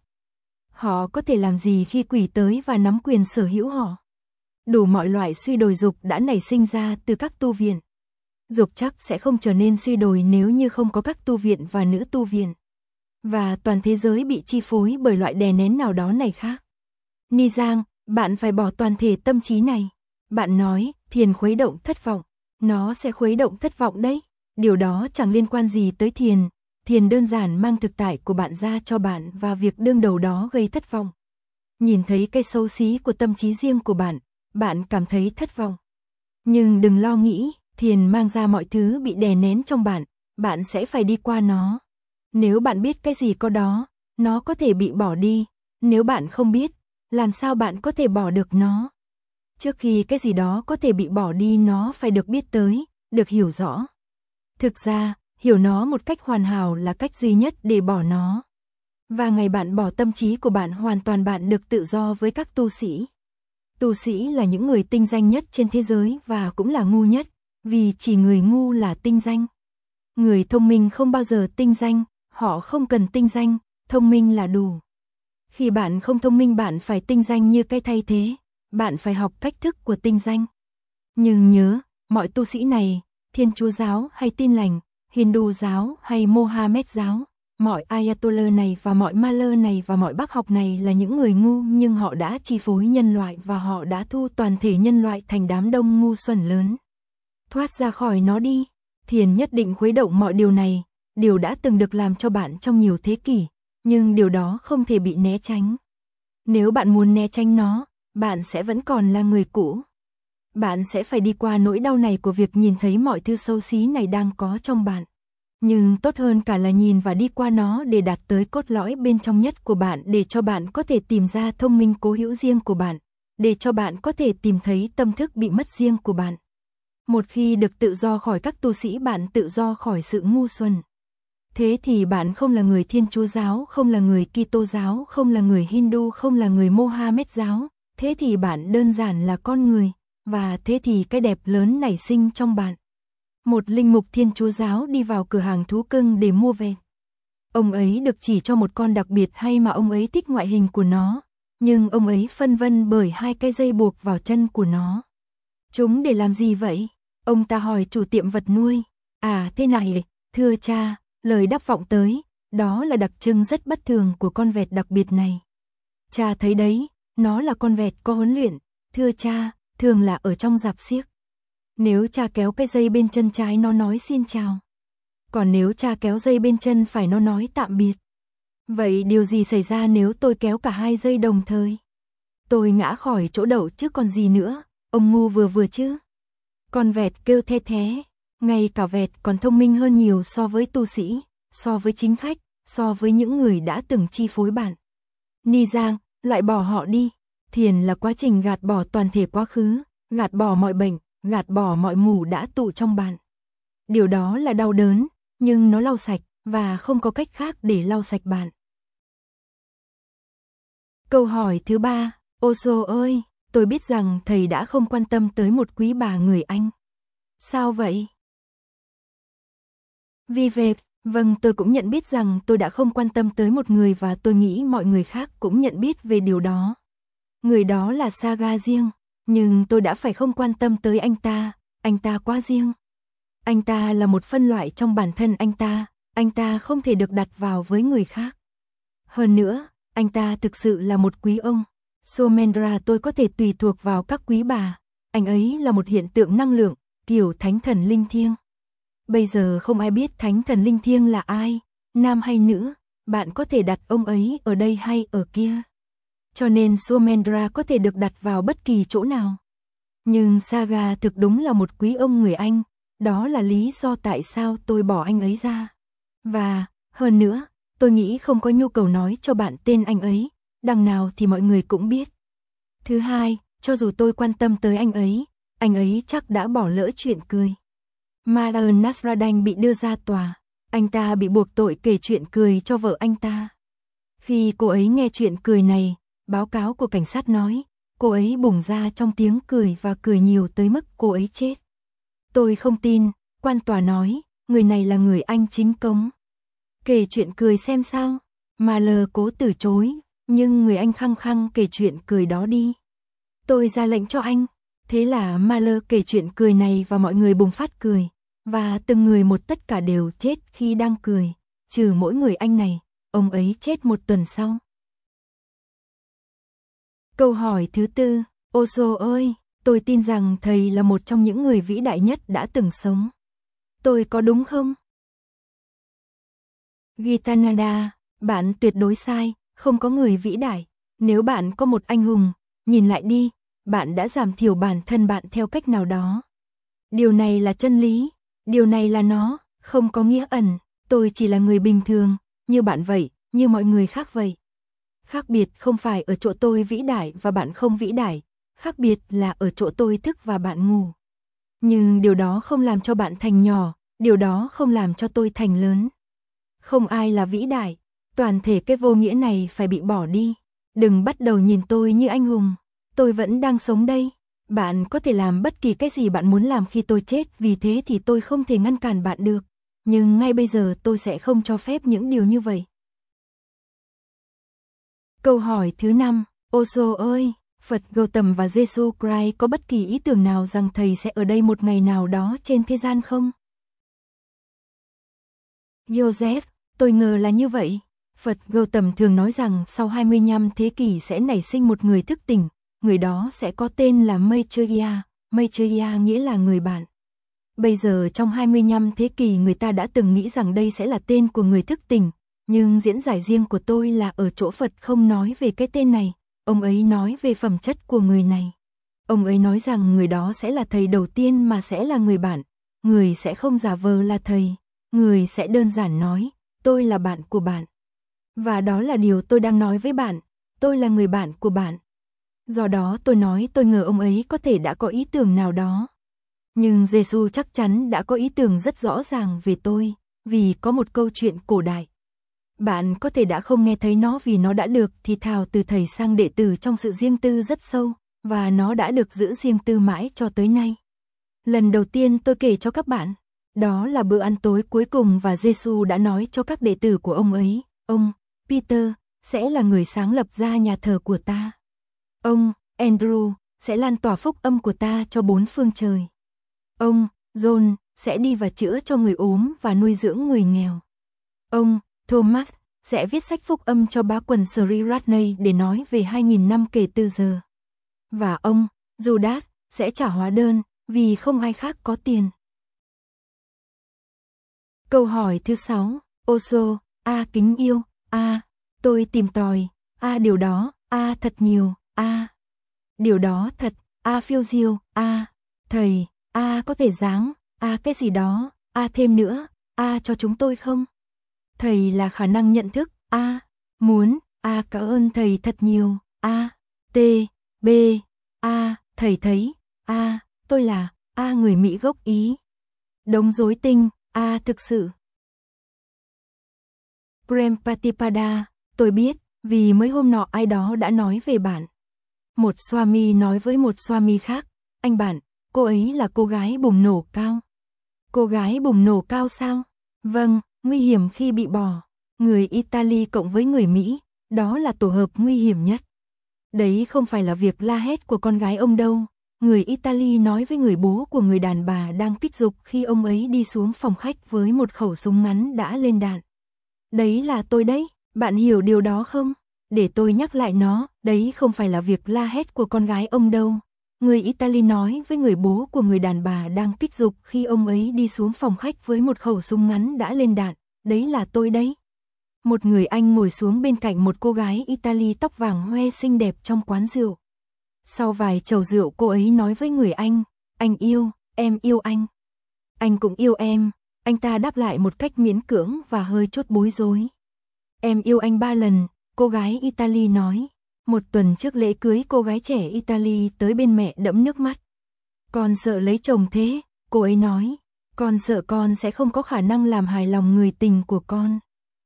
Họ có thể làm gì khi quỷ tới và nắm quyền sở hữu họ? Đủ mọi loại suy đồi dục đã nảy sinh ra từ các tu viện. Dục chắc sẽ không trở nên suy đồi nếu như không có các tu viện và nữ tu viện. Và toàn thế giới bị chi phối bởi loại đè nén nào đó này khác. Ni Giang, bạn phải bỏ toàn thể tâm trí này. Bạn nói, thiền khuấy động thất vọng. Nó sẽ khuấy động thất vọng đấy. Điều đó chẳng liên quan gì tới thiền. Thiền đơn giản mang thực tại của bạn ra cho bạn và việc đương đầu đó gây thất vọng. Nhìn thấy cái xấu xí của tâm trí riêng của bạn, bạn cảm thấy thất vọng. Nhưng đừng lo nghĩ, thiền mang ra mọi thứ bị đè nén trong bạn, bạn sẽ phải đi qua nó. Nếu bạn biết cái gì có đó, nó có thể bị bỏ đi. Nếu bạn không biết, làm sao bạn có thể bỏ được nó? Trước khi cái gì đó có thể bị bỏ đi nó phải được biết tới, được hiểu rõ. Thực ra, hiểu nó một cách hoàn hảo là cách duy nhất để bỏ nó. Và ngày bạn bỏ tâm trí của bạn hoàn toàn, bạn được tự do với các tu sĩ. Tu sĩ là những người tinh danh nhất trên thế giới và cũng là ngu nhất, vì chỉ người ngu là tinh danh. Người thông minh không bao giờ tinh danh, họ không cần tinh danh, thông minh là đủ. Khi bạn không thông minh bạn phải tinh danh như cái thay thế, bạn phải học cách thức của tinh danh. Nhưng nhớ, mọi tu sĩ này, Thiên Chúa giáo hay Tin lành, Hindu giáo hay Mohammed giáo, mọi Ayatollah này và mọi Maler này và mọi bác học này là những người ngu, nhưng họ đã chi phối nhân loại và họ đã thu toàn thể nhân loại thành đám đông ngu xuẩn lớn. Thoát ra khỏi nó đi. Thiền nhất định khuấy động mọi điều này, điều đã từng được làm cho bạn trong nhiều thế kỷ, nhưng điều đó không thể bị né tránh. Nếu bạn muốn né tránh nó, bạn sẽ vẫn còn là người cũ. Bạn sẽ phải đi qua nỗi đau này của việc nhìn thấy mọi thứ xấu xí này đang có trong bạn. Nhưng tốt hơn cả là nhìn và đi qua nó để đạt tới cốt lõi bên trong nhất của bạn, để cho bạn có thể tìm ra thông minh cố hữu riêng của bạn, để cho bạn có thể tìm thấy tâm thức bị mất riêng của bạn. Một khi được tự do khỏi các tu sĩ, bạn tự do khỏi sự ngu xuẩn. Thế thì bạn không là người Thiên Chúa giáo, không là người Kitô giáo, không là người Hindu, không là người Mohammed giáo. Thế thì bạn đơn giản là con người, và thế thì cái đẹp lớn nảy sinh trong bạn. Một linh mục Thiên Chúa giáo đi vào cửa hàng thú cưng để mua vẹt. Ông ấy được chỉ cho một con đặc biệt hay mà ông ấy thích ngoại hình của nó, nhưng ông ấy phân vân bởi hai cái dây buộc vào chân của nó. Chúng để làm gì vậy? Ông ta hỏi chủ tiệm vật nuôi. À thế này, thưa cha, lời đáp vọng tới, đó là đặc trưng rất bất thường của con vẹt đặc biệt này. Cha thấy đấy, nó là con vẹt có huấn luyện, thưa cha, thường là ở trong rạp xiếc. Nếu cha kéo cái dây bên chân trái nó nói xin chào. Còn nếu cha kéo dây bên chân phải nó nói tạm biệt. Vậy điều gì xảy ra nếu tôi kéo cả hai dây đồng thời? Tôi ngã khỏi chỗ đậu chứ còn gì nữa, ông ngu vừa vừa chứ. Con vẹt kêu the thế, ngay cả vẹt còn thông minh hơn nhiều so với tu sĩ, so với chính khách, so với những người đã từng chi phối bạn. Ni Giang, loại bỏ họ đi. Thiền là quá trình gạt bỏ toàn thể quá khứ, gạt bỏ mọi bệnh, gạt bỏ mọi mù đã tụ trong bạn. Điều đó là đau đớn, nhưng nó lau sạch, và không có cách khác để lau sạch bạn. Câu hỏi thứ ba, Osho ơi, tôi biết rằng thầy đã không quan tâm tới một quý bà người Anh. Sao vậy? Vì vậy, vâng, tôi cũng nhận biết rằng tôi đã không quan tâm tới một người và tôi nghĩ mọi người khác cũng nhận biết về điều đó. Người đó là Saga riêng, nhưng tôi đã phải không quan tâm tới anh ta, anh ta quá riêng. Anh ta là một phân loại trong bản thân anh ta, anh ta không thể được đặt vào với người khác. Hơn nữa, anh ta thực sự là một quý ông. Somendra tôi có thể tùy thuộc vào các quý bà, anh ấy là một hiện tượng năng lượng, kiểu thánh thần linh thiêng. Bây giờ không ai biết thánh thần linh thiêng là ai, nam hay nữ, bạn có thể đặt ông ấy ở đây hay ở kia. Cho nên Somendra có thể được đặt vào bất kỳ chỗ nào. Nhưng Saga thực đúng là một quý ông người Anh, đó là lý do tại sao tôi bỏ anh ấy ra. Và, hơn nữa, tôi nghĩ không có nhu cầu nói cho bạn tên anh ấy, đằng nào thì mọi người cũng biết. Thứ hai, cho dù tôi quan tâm tới anh ấy, anh ấy chắc đã bỏ lỡ chuyện cười. Madan Nasruddin bị đưa ra tòa, anh ta bị buộc tội kể chuyện cười cho vợ anh ta. Khi cô ấy nghe chuyện cười này, báo cáo của cảnh sát nói, cô ấy bùng ra trong tiếng cười và cười nhiều tới mức cô ấy chết. Tôi không tin, quan tòa nói, người này là người Anh chính cống. Kể chuyện cười xem sao, mà lờ cố từ chối, nhưng người Anh khăng khăng kể chuyện cười đó đi. Tôi ra lệnh cho anh, thế là Mahler kể chuyện cười này và mọi người bùng phát cười, và từng người một tất cả đều chết khi đang cười, trừ mỗi người Anh này, ông ấy chết một tuần sau. Câu hỏi thứ tư, Osho ơi, tôi tin rằng thầy là một trong những người vĩ đại nhất đã từng sống. Tôi có đúng không? Gitananda, bạn tuyệt đối sai, không có người vĩ đại. Nếu bạn có một anh hùng, nhìn lại đi, bạn đã giảm thiểu bản thân bạn theo cách nào đó. Điều này là chân lý, điều này là nó, không có nghĩa ẩn, tôi chỉ là người bình thường, như bạn vậy, như mọi người khác vậy. Khác biệt không phải ở chỗ tôi vĩ đại và bạn không vĩ đại, khác biệt là ở chỗ tôi thức và bạn ngủ. Nhưng điều đó không làm cho bạn thành nhỏ, điều đó không làm cho tôi thành lớn. Không ai là vĩ đại, toàn thể cái vô nghĩa này phải bị bỏ đi. Đừng bắt đầu nhìn tôi như anh hùng, tôi vẫn đang sống đây. Bạn có thể làm bất kỳ cái gì bạn muốn làm khi tôi chết, vì thế thì tôi không thể ngăn cản bạn được. Nhưng ngay bây giờ tôi sẽ không cho phép những điều như vậy. Câu hỏi thứ năm, Osho ơi, Phật Gautama và Jesus Christ có bất kỳ ý tưởng nào rằng thầy sẽ ở đây một ngày nào đó trên thế gian không? Joseph, tôi ngờ là như vậy. Phật Gautama thường nói rằng sau hai mươi lăm thế kỷ sẽ nảy sinh một người thức tỉnh, người đó sẽ có tên là Maitreya, Maitreya nghĩa là người bạn. Bây giờ trong hai mươi lăm thế kỷ người ta đã từng nghĩ rằng đây sẽ là tên của người thức tỉnh, nhưng diễn giải riêng của tôi là ở chỗ Phật không nói về cái tên này, ông ấy nói về phẩm chất của người này. Ông ấy nói rằng người đó sẽ là thầy đầu tiên mà sẽ là người bạn, người sẽ không giả vờ là thầy, người sẽ đơn giản nói, tôi là bạn của bạn. Và đó là điều tôi đang nói với bạn, tôi là người bạn của bạn. Do đó tôi nói tôi ngờ ông ấy có thể đã có ý tưởng nào đó. Nhưng Giêsu chắc chắn đã có ý tưởng rất rõ ràng về tôi, vì có một câu chuyện cổ đại. Bạn có thể đã không nghe thấy nó vì nó đã được thì thào từ thầy sang đệ tử trong sự riêng tư rất sâu, và nó đã được giữ riêng tư mãi cho tới nay. Lần đầu tiên tôi kể cho các bạn, đó là bữa ăn tối cuối cùng và Giêsu đã nói cho các đệ tử của ông ấy, ông, Peter, sẽ là người sáng lập ra nhà thờ của ta. Ông, Andrew, sẽ lan tỏa phúc âm của ta cho bốn phương trời. Ông, John, sẽ đi và chữa cho người ốm và nuôi dưỡng người nghèo. Ông, Thomas, sẽ viết sách phúc âm cho bá quần Sri Ratney để nói về hai nghìn năm kể từ giờ. Và ông, Judas, sẽ trả hóa đơn, vì không ai khác có tiền. Câu hỏi thứ sáu, Osho, a kính yêu, a tôi tìm tòi, a điều đó, a thật nhiều, a điều đó thật, a phiêu diêu, a thầy, a có thể giáng, a cái gì đó, a thêm nữa, a cho chúng tôi không? Thầy là khả năng nhận thức, a muốn, a cảm ơn thầy thật nhiều, a t b a thầy thấy, a tôi là, a người Mỹ gốc Ý. Đống rối tinh, a thực sự. Prem Patipada, tôi biết, vì mấy hôm nọ ai đó đã nói về bạn. Một Swami nói với một Swami khác, anh bạn, cô ấy là cô gái bùng nổ cao. Cô gái bùng nổ cao sao? Vâng, nguy hiểm khi bị bỏ. Người Italy cộng với người Mỹ, đó là tổ hợp nguy hiểm nhất. Đấy không phải là việc la hét của con gái ông đâu. Người Italy nói với người bố của người đàn bà đang kích dục khi ông ấy đi xuống phòng khách với một khẩu súng ngắn đã lên đạn. Đấy là tôi đấy, bạn hiểu điều đó không? Để tôi nhắc lại nó, đấy không phải là việc la hét của con gái ông đâu. Người Italy nói với người bố của người đàn bà đang kích dục khi ông ấy đi xuống phòng khách với một khẩu súng ngắn đã lên đạn, đấy là tôi đấy. Một người Anh ngồi xuống bên cạnh một cô gái Italy tóc vàng hoe xinh đẹp trong quán rượu. Sau vài chầu rượu cô ấy nói với người Anh, anh yêu, em yêu anh. Anh cũng yêu em, anh ta đáp lại một cách miễn cưỡng và hơi chốt bối rối. Em yêu anh ba lần, cô gái Italy nói. Một tuần trước lễ cưới cô gái trẻ Italy tới bên mẹ đẫm nước mắt. Con sợ lấy chồng thế, cô ấy nói. Con sợ con sẽ không có khả năng làm hài lòng người tình của con.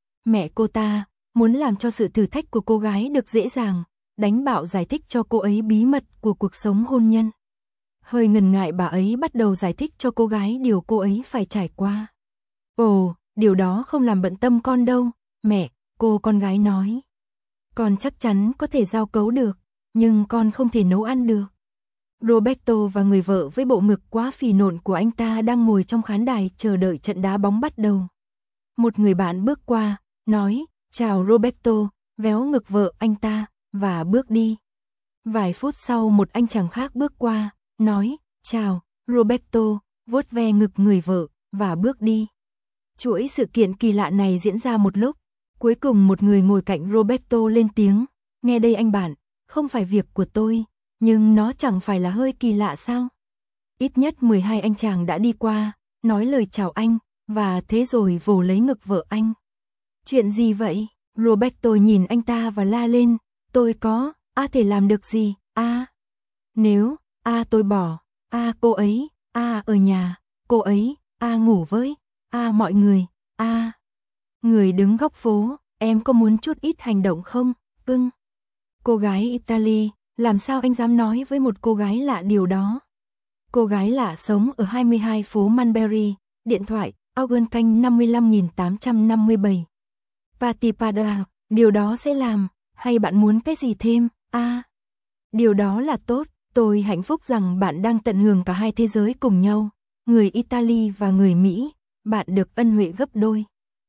Mẹ cô ta muốn làm cho sự thử thách của cô gái được dễ dàng, đánh bạo giải thích cho cô ấy bí mật của cuộc sống hôn nhân. Hơi ngần ngại bà ấy bắt đầu giải thích cho cô gái điều cô ấy phải trải qua. Ồ, điều đó không làm bận tâm con đâu, mẹ, cô con gái nói. Con chắc chắn có thể giao cấu được, nhưng con không thể nấu ăn được. Roberto và người vợ với bộ ngực quá phì nộn của anh ta đang ngồi trong khán đài chờ đợi trận đá bóng bắt đầu. Một người bạn bước qua, nói, chào Roberto, véo ngực vợ anh ta, và bước đi. Vài phút sau một anh chàng khác bước qua, nói, chào, Roberto, vuốt ve ngực người vợ, và bước đi. Chuỗi sự kiện kỳ lạ này diễn ra một lúc. Cuối cùng một người ngồi cạnh Roberto lên tiếng, nghe đây anh bạn, không phải việc của tôi, nhưng nó chẳng phải là hơi kỳ lạ sao? Ít nhất mười hai anh chàng đã đi qua, nói lời chào anh, và thế rồi vồ lấy ngực vợ anh. Chuyện gì vậy? Roberto nhìn anh ta và la lên, tôi có, a thể làm được gì, a nếu, a tôi bỏ, a cô ấy, a ở nhà, cô ấy, a ngủ với, A mọi người, a người đứng góc phố, em có muốn chút ít hành động không? Vâng. Cô gái Italy, làm sao anh dám nói với một cô gái lạ điều đó? Cô gái lạ sống ở hai mươi hai phố Mulberry, điện thoại, Augen canh năm lăm tám năm bảy. Patipada, điều đó sẽ làm, hay bạn muốn cái gì thêm? A. À, điều đó là tốt, tôi hạnh phúc rằng bạn đang tận hưởng cả hai thế giới cùng nhau, người Italy và người Mỹ, bạn được ân huệ gấp đôi.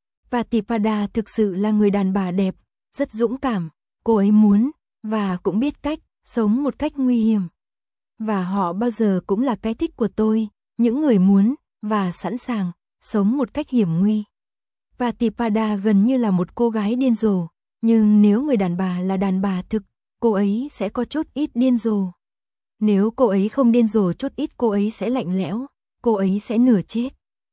Patipada thực sự là người đàn bà đẹp, rất dũng cảm, cô ấy muốn, và cũng biết cách, sống một cách nguy hiểm. Và họ bao giờ cũng là cái thích của tôi, những người muốn, và sẵn sàng, sống một cách hiểm nguy. Patipada gần như là một cô gái điên rồ, nhưng nếu người đàn bà là đàn bà thực, cô ấy sẽ có chút ít điên rồ. Nếu cô ấy không điên rồ chút ít cô ấy sẽ lạnh lẽo, cô ấy sẽ nửa chết.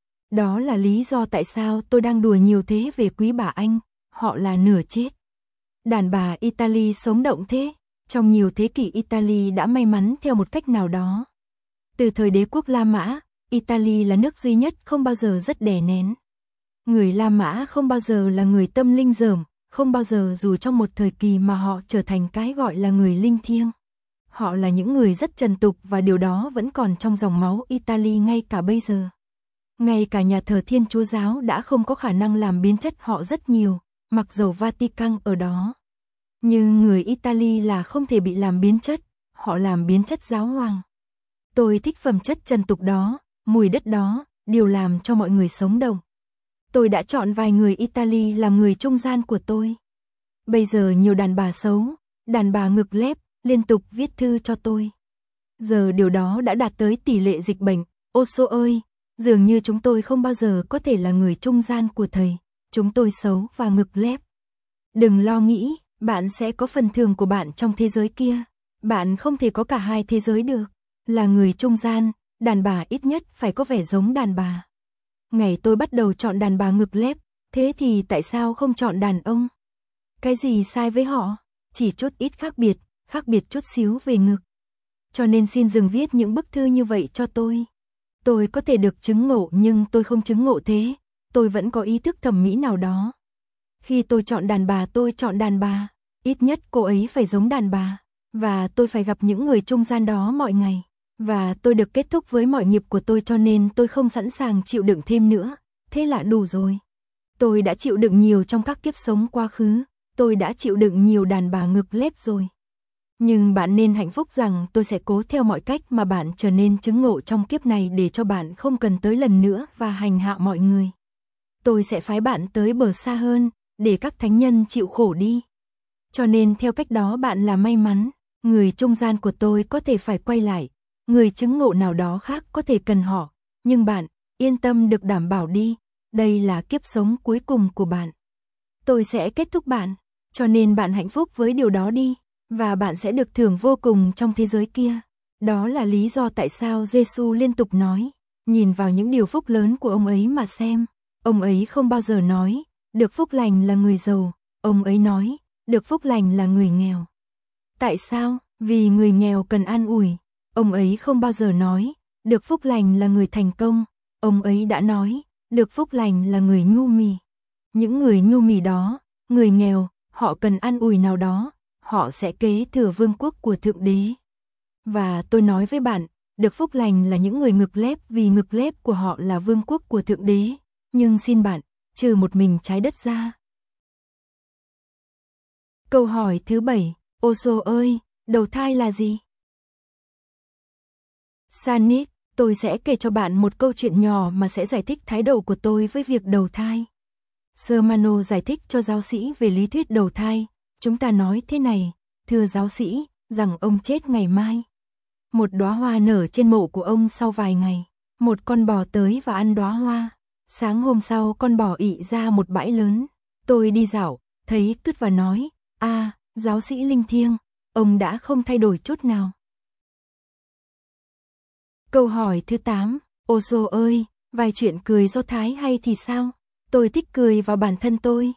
Đó là lý do tại sao tôi đang đùa nhiều thế về quý bà anh, họ là nửa chết. Đàn bà Italy sống động thế, trong nhiều thế kỷ Italy đã may mắn theo một cách nào đó. Từ thời đế quốc La Mã, Italy là nước duy nhất không bao giờ rất đè nén. Người La Mã không bao giờ là người tâm linh dởm, không bao giờ dù trong một thời kỳ mà họ trở thành cái gọi là người linh thiêng. Họ là những người rất trần tục và điều đó vẫn còn trong dòng máu Italy ngay cả bây giờ. Ngay cả nhà thờ Thiên Chúa giáo đã không có khả năng làm biến chất họ rất nhiều, mặc dầu Vatican ở đó. Nhưng người Italy là không thể bị làm biến chất, họ làm biến chất giáo hoàng. Tôi thích phẩm chất trần tục đó, mùi đất đó, điều làm cho mọi người sống động. Tôi đã chọn vài người Italy làm người trung gian của tôi. Bây giờ nhiều đàn bà xấu, đàn bà ngực lép, liên tục viết thư cho tôi. Giờ điều đó đã đạt tới tỷ lệ dịch bệnh, ô số ơi, dường như chúng tôi không bao giờ có thể là người trung gian của thầy, chúng tôi xấu và ngực lép. Đừng lo nghĩ, bạn sẽ có phần thưởng của bạn trong thế giới kia, bạn không thể có cả hai thế giới được, là người trung gian, đàn bà ít nhất phải có vẻ giống đàn bà. Ngày tôi bắt đầu chọn đàn bà ngực lép, thế thì tại sao không chọn đàn ông? Cái gì sai với họ? Chỉ chút ít khác biệt, khác biệt chút xíu về ngực. Cho nên xin dừng viết những bức thư như vậy cho tôi. Tôi có thể được chứng ngộ nhưng tôi không chứng ngộ thế, tôi vẫn có ý thức thẩm mỹ nào đó. Khi tôi chọn đàn bà tôi chọn đàn bà, ít nhất cô ấy phải giống đàn bà, và tôi phải gặp những người trung gian đó mọi ngày. Và tôi được kết thúc với mọi nghiệp của tôi cho nên tôi không sẵn sàng chịu đựng thêm nữa, thế là đủ rồi. Tôi đã chịu đựng nhiều trong các kiếp sống quá khứ, tôi đã chịu đựng nhiều đàn bà ngực lép rồi. Nhưng bạn nên hạnh phúc rằng tôi sẽ cố theo mọi cách mà bạn trở nên chứng ngộ trong kiếp này để cho bạn không cần tới lần nữa và hành hạ mọi người. Tôi sẽ phái bạn tới bờ xa hơn, để các thánh nhân chịu khổ đi. Cho nên theo cách đó bạn là may mắn, người trung gian của tôi có thể phải quay lại, người chứng ngộ nào đó khác có thể cần họ, nhưng bạn, yên tâm được đảm bảo đi, đây là kiếp sống cuối cùng của bạn. Tôi sẽ kết thúc bạn, cho nên bạn hạnh phúc với điều đó đi, và bạn sẽ được thưởng vô cùng trong thế giới kia. Đó là lý do tại sao Giêsu liên tục nói, nhìn vào những điều phúc lớn của ông ấy mà xem. Ông ấy không bao giờ nói, được phúc lành là người giàu, ông ấy nói, được phúc lành là người nghèo. Tại sao? Vì người nghèo cần an ủi. Ông ấy không bao giờ nói, được phúc lành là người thành công, ông ấy đã nói, được phúc lành là người nhu mì. Những người nhu mì đó, người nghèo, họ cần an ủi nào đó, họ sẽ kế thừa vương quốc của Thượng Đế. Và tôi nói với bạn, được phúc lành là những người ngực lép vì ngực lép của họ là vương quốc của Thượng Đế, nhưng xin bạn, trừ một mình trái đất ra. Câu hỏi thứ bảy, Osho ơi, đầu thai là gì? Sanit, tôi sẽ kể cho bạn một câu chuyện nhỏ mà sẽ giải thích thái độ của tôi với việc đầu thai. Sermano giải thích cho giáo sĩ về lý thuyết đầu thai. Chúng ta nói thế này, thưa giáo sĩ, rằng ông chết ngày mai. Một đóa hoa nở trên mộ của ông sau vài ngày. Một con bò tới và ăn đóa hoa. Sáng hôm sau con bò ị ra một bãi lớn. Tôi đi dạo, thấy cứt và nói, a, à, giáo sĩ linh thiêng, ông đã không thay đổi chút nào. Câu hỏi thứ tám, Osho ơi, vài chuyện cười Do Thái hay thì sao? Tôi thích cười vào bản thân tôi.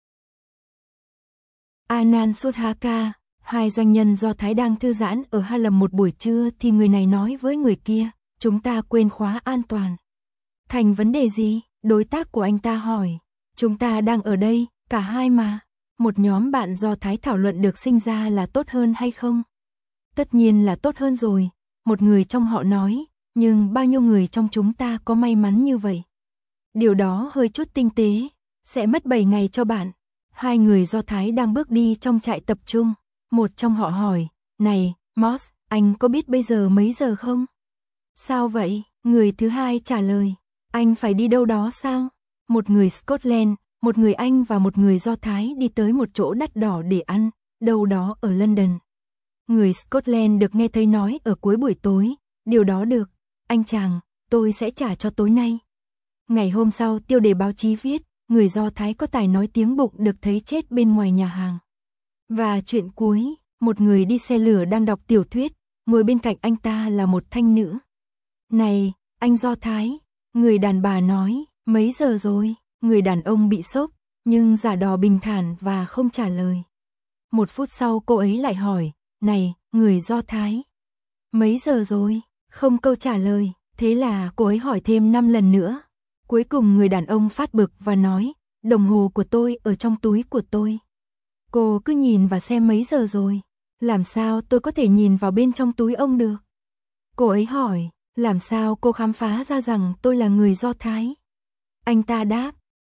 Anand Sudhaka, hai doanh nhân Do Thái đang thư giãn ở Harlem một buổi trưa thì người này nói với người kia, chúng ta quên khóa an toàn. Thành vấn đề gì? Đối tác của anh ta hỏi, chúng ta đang ở đây, cả hai mà. Một nhóm bạn Do Thái thảo luận được sinh ra là tốt hơn hay không? Tất nhiên là tốt hơn rồi, một người trong họ nói, nhưng bao nhiêu người trong chúng ta có may mắn như vậy? Điều đó hơi chút tinh tế, sẽ mất bảy ngày cho bạn. Hai người Do Thái đang bước đi trong trại tập trung, một trong họ hỏi, này, Moss, anh có biết bây giờ mấy giờ không? Sao vậy? Người thứ hai trả lời, anh phải đi đâu đó sao? Một người Scotland, một người Anh và một người Do Thái đi tới một chỗ đắt đỏ để ăn, đâu đó ở London. Người Scotland được nghe thấy nói ở cuối buổi tối, điều đó được, anh chàng, tôi sẽ trả cho tối nay. Ngày hôm sau tiêu đề báo chí viết, người Do Thái có tài nói tiếng bụng được thấy chết bên ngoài nhà hàng. Và chuyện cuối, một người đi xe lửa đang đọc tiểu thuyết, ngồi bên cạnh anh ta là một thanh nữ. Này, anh Do Thái, người đàn bà nói, mấy giờ rồi? Người đàn ông bị sốc, nhưng giả đò bình thản và không trả lời. Một phút sau cô ấy lại hỏi, này, người Do Thái, mấy giờ rồi? Không câu trả lời, thế là cô ấy hỏi thêm năm lần nữa. Cuối cùng người đàn ông phát bực và nói, đồng hồ của tôi ở trong túi của tôi. Cô cứ nhìn và xem mấy giờ rồi. Làm sao tôi có thể nhìn vào bên trong túi ông được? Cô ấy hỏi, làm sao cô khám phá ra rằng tôi là người Do Thái? Anh ta đáp.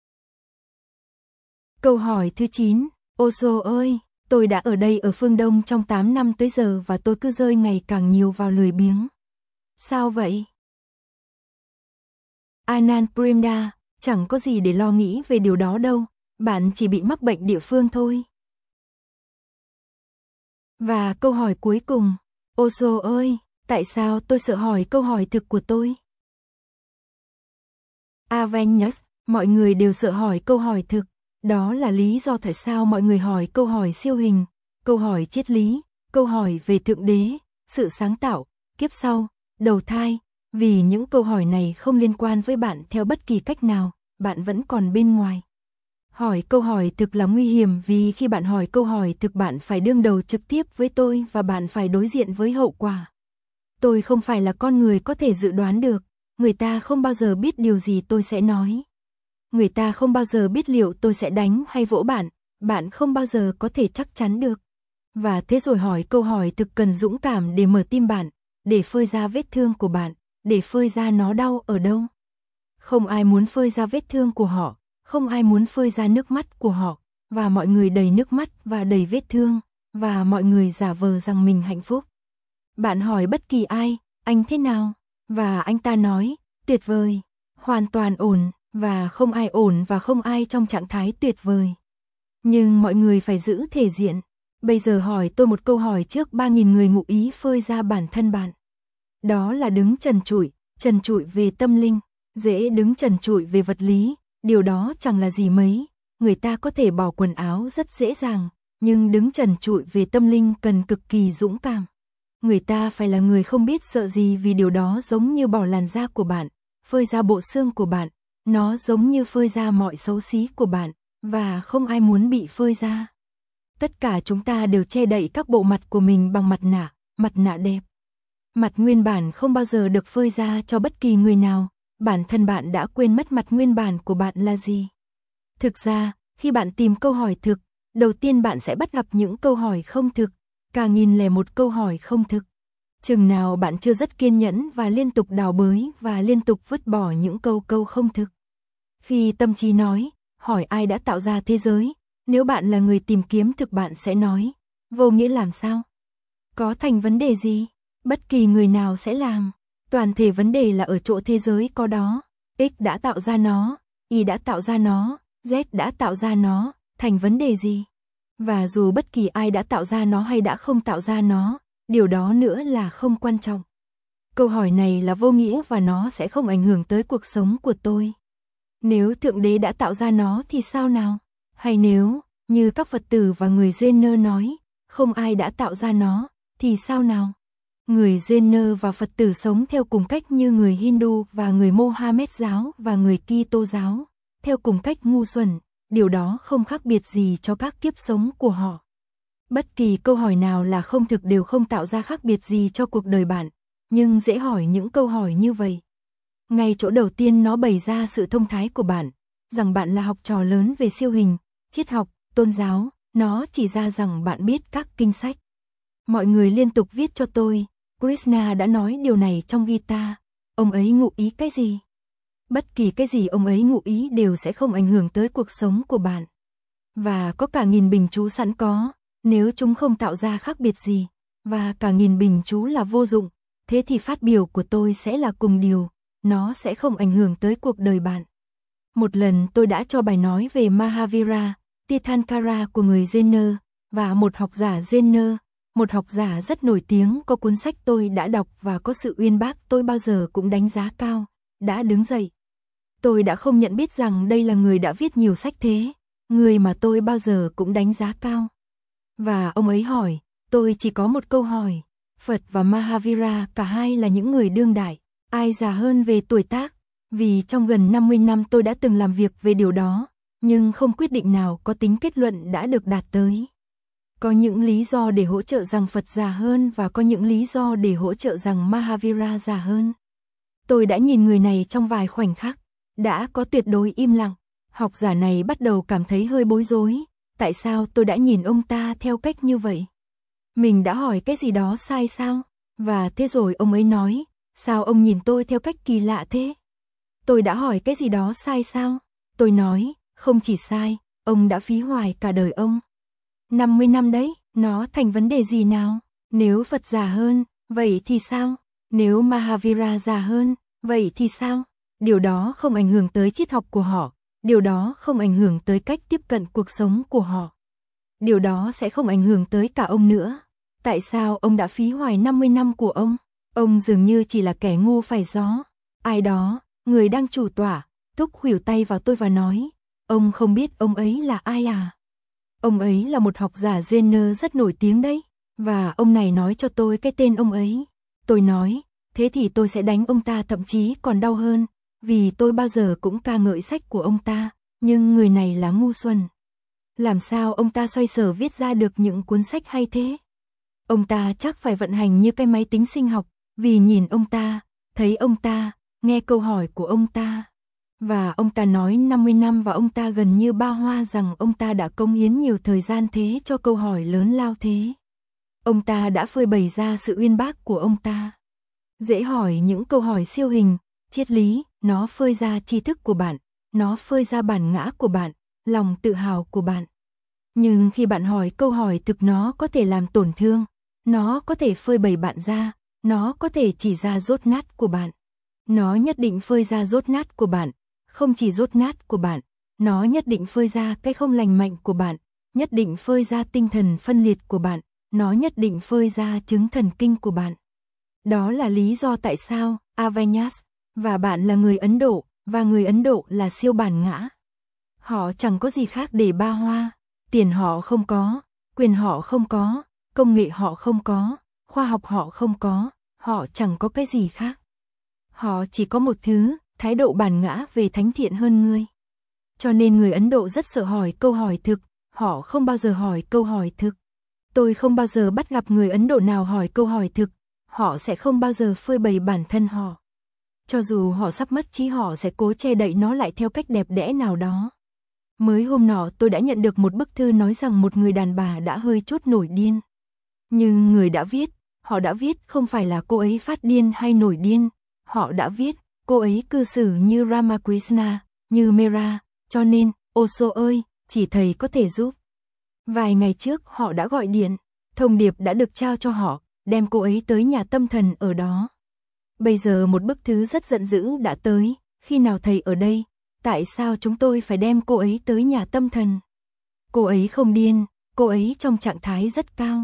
Câu hỏi thứ chín, Osho ơi, tôi đã ở đây ở phương Đông trong tám năm tới giờ và tôi cứ rơi ngày càng nhiều vào lười biếng. Sao vậy? Anand Premda, chẳng có gì để lo nghĩ về điều đó đâu, bạn chỉ bị mắc bệnh địa phương thôi. Và câu hỏi cuối cùng, Osho ơi, tại sao tôi sợ hỏi câu hỏi thực của tôi? Avengers, mọi người đều sợ hỏi câu hỏi thực. Đó là lý do tại sao mọi người hỏi câu hỏi siêu hình, câu hỏi triết lý, câu hỏi về Thượng Đế, sự sáng tạo, kiếp sau, đầu thai. Vì những câu hỏi này không liên quan với bạn theo bất kỳ cách nào, bạn vẫn còn bên ngoài. Hỏi câu hỏi thực là nguy hiểm vì khi bạn hỏi câu hỏi thực bạn phải đương đầu trực tiếp với tôi và bạn phải đối diện với hậu quả. Tôi không phải là con người có thể dự đoán được, người ta không bao giờ biết điều gì tôi sẽ nói. Người ta không bao giờ biết liệu tôi sẽ đánh hay vỗ bạn, bạn không bao giờ có thể chắc chắn được. Và thế rồi hỏi câu hỏi thực cần dũng cảm để mở tim bạn, để phơi ra vết thương của bạn, để phơi ra nó đau ở đâu. Không ai muốn phơi ra vết thương của họ, không ai muốn phơi ra nước mắt của họ, và mọi người đầy nước mắt và đầy vết thương, và mọi người giả vờ rằng mình hạnh phúc. Bạn hỏi bất kỳ ai, anh thế nào? Và anh ta nói, tuyệt vời, hoàn toàn ổn. Và không ai ổn và không ai trong trạng thái tuyệt vời. Nhưng mọi người phải giữ thể diện. Bây giờ hỏi tôi một câu hỏi trước ba nghìn người ngụ ý phơi ra bản thân bạn. Đó là đứng trần trụi, trần trụi về tâm linh, dễ đứng trần trụi về vật lý, điều đó chẳng là gì mấy. Người ta có thể bỏ quần áo rất dễ dàng, nhưng đứng trần trụi về tâm linh cần cực kỳ dũng cảm. Người ta phải là người không biết sợ gì vì điều đó giống như bỏ làn da của bạn, phơi ra bộ xương của bạn. Nó giống như phơi ra mọi xấu xí của bạn, và không ai muốn bị phơi ra. Tất cả chúng ta đều che đậy các bộ mặt của mình bằng mặt nạ, mặt nạ đẹp. Mặt nguyên bản không bao giờ được phơi ra cho bất kỳ người nào, bản thân bạn đã quên mất mặt nguyên bản của bạn là gì. Thực ra, khi bạn tìm câu hỏi thực, đầu tiên bạn sẽ bắt gặp những câu hỏi không thực, cả nghìn lẻ một câu hỏi không thực. Chừng nào bạn chưa rất kiên nhẫn và liên tục đào bới và liên tục vứt bỏ những câu câu không thực. Khi tâm trí nói, hỏi ai đã tạo ra thế giới, nếu bạn là người tìm kiếm thực bạn sẽ nói, vô nghĩa làm sao? Có thành vấn đề gì? Bất kỳ người nào sẽ làm. Toàn thể vấn đề là ở chỗ thế giới có đó. X đã tạo ra nó, Y đã tạo ra nó, Z đã tạo ra nó, thành vấn đề gì? Và dù bất kỳ ai đã tạo ra nó hay đã không tạo ra nó, điều đó nữa là không quan trọng. Câu hỏi này là vô nghĩa và nó sẽ không ảnh hưởng tới cuộc sống của tôi. Nếu Thượng Đế đã tạo ra nó thì sao nào? Hay nếu, như các Phật tử và người Jainer nói, không ai đã tạo ra nó, thì sao nào? Người Jainer và Phật tử sống theo cùng cách như người Hindu và người Mohammed giáo và người Kitô giáo, theo cùng cách ngu xuẩn, điều đó không khác biệt gì cho các kiếp sống của họ. Bất kỳ câu hỏi nào là không thực đều không tạo ra khác biệt gì cho cuộc đời bạn, nhưng dễ hỏi những câu hỏi như vậy. Ngay chỗ đầu tiên nó bày ra sự thông thái của bạn, rằng bạn là học trò lớn về siêu hình, triết học, tôn giáo, nó chỉ ra rằng bạn biết các kinh sách. Mọi người liên tục viết cho tôi, Krishna đã nói điều này trong Gita, ông ấy ngụ ý cái gì? Bất kỳ cái gì ông ấy ngụ ý đều sẽ không ảnh hưởng tới cuộc sống của bạn. Và có cả nghìn bình chú sẵn có, nếu chúng không tạo ra khác biệt gì, và cả nghìn bình chú là vô dụng, thế thì phát biểu của tôi sẽ là cùng điều, nó sẽ không ảnh hưởng tới cuộc đời bạn. Một lần tôi đã cho bài nói về Mahavira, Tirthankara của người Jaina, và một học giả Jaina, một học giả rất nổi tiếng có cuốn sách tôi đã đọc và có sự uyên bác tôi bao giờ cũng đánh giá cao, đã đứng dậy. Tôi đã không nhận biết rằng đây là người đã viết nhiều sách thế, người mà tôi bao giờ cũng đánh giá cao. Và ông ấy hỏi, tôi chỉ có một câu hỏi, Phật và Mahavira cả hai là những người đương đại, ai già hơn về tuổi tác? Vì trong gần năm mươi năm tôi đã từng làm việc về điều đó, nhưng không quyết định nào có tính kết luận đã được đạt tới. Có những lý do để hỗ trợ rằng Phật già hơn và có những lý do để hỗ trợ rằng Mahavira già hơn. Tôi đã nhìn người này trong vài khoảnh khắc, đã có tuyệt đối im lặng. Học giả này bắt đầu cảm thấy hơi bối rối, tại sao tôi đã nhìn ông ta theo cách như vậy? Mình đã hỏi cái gì đó sai sao? Và thế rồi ông ấy nói, sao ông nhìn tôi theo cách kỳ lạ thế? Tôi đã hỏi cái gì đó sai sao? Tôi nói, không chỉ sai, ông đã phí hoài cả đời ông. năm mươi năm đấy, nó thành vấn đề gì nào? Nếu Phật già hơn, vậy thì sao? Nếu Mahavira già hơn, vậy thì sao? Điều đó không ảnh hưởng tới triết học của họ, điều đó không ảnh hưởng tới cách tiếp cận cuộc sống của họ. Điều đó sẽ không ảnh hưởng tới cả ông nữa. Tại sao ông đã phí hoài năm mươi năm của ông? Ông dường như chỉ là kẻ ngu phải gió. Ai đó, người đang chủ tọa, thúc khuỷu tay vào tôi và nói, ông không biết ông ấy là ai à? Ông ấy là một học giả Jaina rất nổi tiếng đấy, và ông này nói cho tôi cái tên ông ấy. Tôi nói, thế thì tôi sẽ đánh ông ta thậm chí còn đau hơn, vì tôi bao giờ cũng ca ngợi sách của ông ta, nhưng người này là ngu xuẩn. Làm sao ông ta xoay sở viết ra được những cuốn sách hay thế? Ông ta chắc phải vận hành như cái máy tính sinh học, vì nhìn ông ta, thấy ông ta, nghe câu hỏi của ông ta. Và ông ta nói năm mươi năm và ông ta gần như ba hoa rằng ông ta đã cống hiến nhiều thời gian thế cho câu hỏi lớn lao thế. Ông ta đã phơi bày ra sự uyên bác của ông ta. Dễ hỏi những câu hỏi siêu hình, triết lý, nó phơi ra tri thức của bạn, nó phơi ra bản ngã của bạn, lòng tự hào của bạn. Nhưng khi bạn hỏi câu hỏi thực nó có thể làm tổn thương, nó có thể phơi bày bạn ra, nó có thể chỉ ra dốt nát của bạn. Nó nhất định phơi ra dốt nát của bạn, không chỉ dốt nát của bạn, nó nhất định phơi ra cái không lành mạnh của bạn, nhất định phơi ra tinh thần phân liệt của bạn, nó nhất định phơi ra chứng thần kinh của bạn. Đó là lý do tại sao, Avanyas, và bạn là người Ấn Độ, và người Ấn Độ là siêu bản ngã. Họ chẳng có gì khác để ba hoa, tiền họ không có, quyền họ không có, công nghệ họ không có, khoa học họ không có, họ chẳng có cái gì khác. Họ chỉ có một thứ, thái độ bản ngã về thánh thiện hơn ngươi. Cho nên người Ấn Độ rất sợ hỏi câu hỏi thực, họ không bao giờ hỏi câu hỏi thực. Tôi không bao giờ bắt gặp người Ấn Độ nào hỏi câu hỏi thực, họ sẽ không bao giờ phơi bày bản thân họ. Cho dù họ sắp mất trí họ sẽ cố che đậy nó lại theo cách đẹp đẽ nào đó. Mới hôm nọ tôi đã nhận được một bức thư nói rằng một người đàn bà đã hơi chút nổi điên. Nhưng người đã viết, họ đã viết không phải là cô ấy phát điên hay nổi điên, họ đã viết, cô ấy cư xử như Ramakrishna, như Mera, cho nên, Osho ơi, chỉ thầy có thể giúp. Vài ngày trước họ đã gọi điện, thông điệp đã được trao cho họ, đem cô ấy tới nhà tâm thần ở đó. Bây giờ một bức thư rất giận dữ đã tới, khi nào thầy ở đây, tại sao chúng tôi phải đem cô ấy tới nhà tâm thần? Cô ấy không điên, cô ấy trong trạng thái rất cao.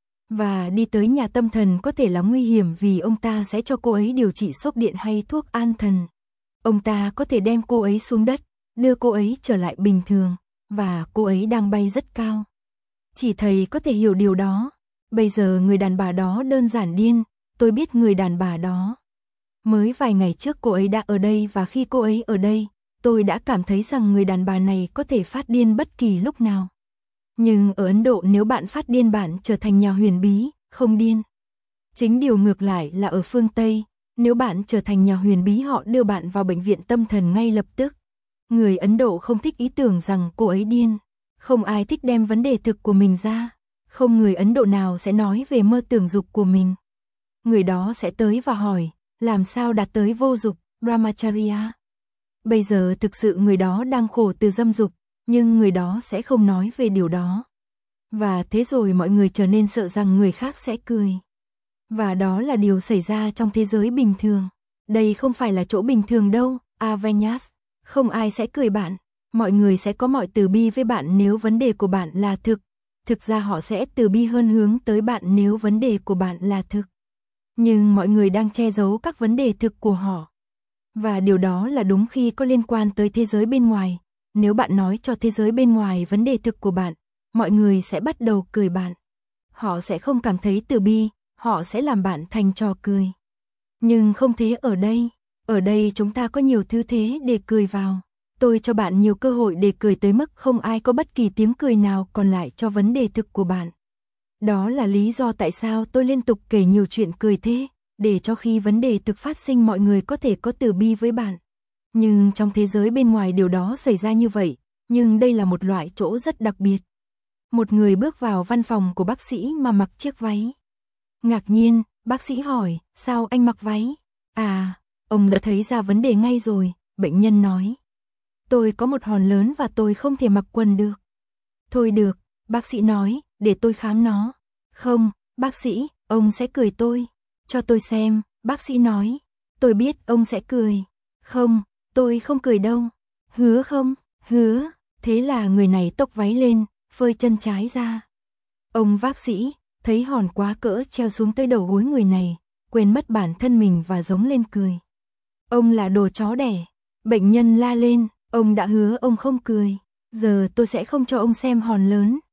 Và đi tới nhà tâm thần có thể là nguy hiểm vì ông ta sẽ cho cô ấy điều trị sốc điện hay thuốc an thần. Ông ta có thể đem cô ấy xuống đất, đưa cô ấy trở lại bình thường, và cô ấy đang bay rất cao. Chỉ thầy có thể hiểu điều đó. Bây giờ người đàn bà đó đơn giản điên, tôi biết người đàn bà đó. Mới vài ngày trước cô ấy đã ở đây và khi cô ấy ở đây, tôi đã cảm thấy rằng người đàn bà này có thể phát điên bất kỳ lúc nào. Nhưng ở Ấn Độ nếu bạn phát điên bạn trở thành nhà huyền bí, không điên. Chính điều ngược lại là ở phương Tây, Nếu bạn trở thành nhà huyền bí họ đưa bạn vào bệnh viện tâm thần ngay lập tức. Người Ấn Độ không thích ý tưởng rằng cô ấy điên. Không ai thích đem vấn đề thực của mình ra. Không người Ấn Độ nào sẽ nói về mơ tưởng dục của mình. Người đó sẽ tới và hỏi, làm sao đạt tới vô dục, Brahmacharya. Bây giờ thực sự người đó đang khổ từ dâm dục, nhưng người đó sẽ không nói về điều đó. Và thế rồi mọi người trở nên sợ rằng người khác sẽ cười. Và đó là điều xảy ra trong thế giới bình thường. Đây không phải là chỗ bình thường đâu, Avengers. Không ai sẽ cười bạn. Mọi người sẽ có mọi từ bi với bạn nếu vấn đề của bạn là thực. Thực ra họ sẽ từ bi hơn hướng tới bạn nếu vấn đề của bạn là thực. Nhưng mọi người đang che giấu các vấn đề thực của họ. Và điều đó là đúng khi có liên quan tới thế giới bên ngoài. Nếu bạn nói cho thế giới bên ngoài vấn đề thực của bạn, mọi người sẽ bắt đầu cười bạn. Họ sẽ không cảm thấy từ bi, họ sẽ làm bạn thành trò cười. Nhưng không thế ở đây. Ở đây chúng ta có nhiều thứ thế để cười vào. Tôi cho bạn nhiều cơ hội để cười tới mức không ai có bất kỳ tiếng cười nào còn lại cho vấn đề thực của bạn. Đó là lý do tại sao tôi liên tục kể nhiều chuyện cười thế, để cho khi vấn đề thực phát sinh mọi người có thể có từ bi với bạn. Nhưng trong thế giới bên ngoài điều đó xảy ra như vậy, nhưng đây là một loại chỗ rất đặc biệt. Một người bước vào văn phòng của bác sĩ mà mặc chiếc váy. Ngạc nhiên, bác sĩ hỏi, sao anh mặc váy? À, ông đã thấy ra vấn đề ngay rồi, bệnh nhân nói. Tôi có một hòn lớn và tôi không thể mặc quần được. Thôi được, bác sĩ nói, để tôi khám nó. Không, bác sĩ, ông sẽ cười tôi. Cho tôi xem, bác sĩ nói. Tôi biết ông sẽ cười. Không, tôi không cười đâu. Hứa không? Hứa. Thế là người này tốc váy lên, phơi chân trái ra. Ông bác sĩ, thấy hòn quá cỡ treo xuống tới đầu gối người này, quên mất bản thân mình và giống lên cười. Ông là đồ chó đẻ. Bệnh nhân la lên, ông đã hứa ông không cười. Giờ tôi sẽ không cho ông xem hòn lớn.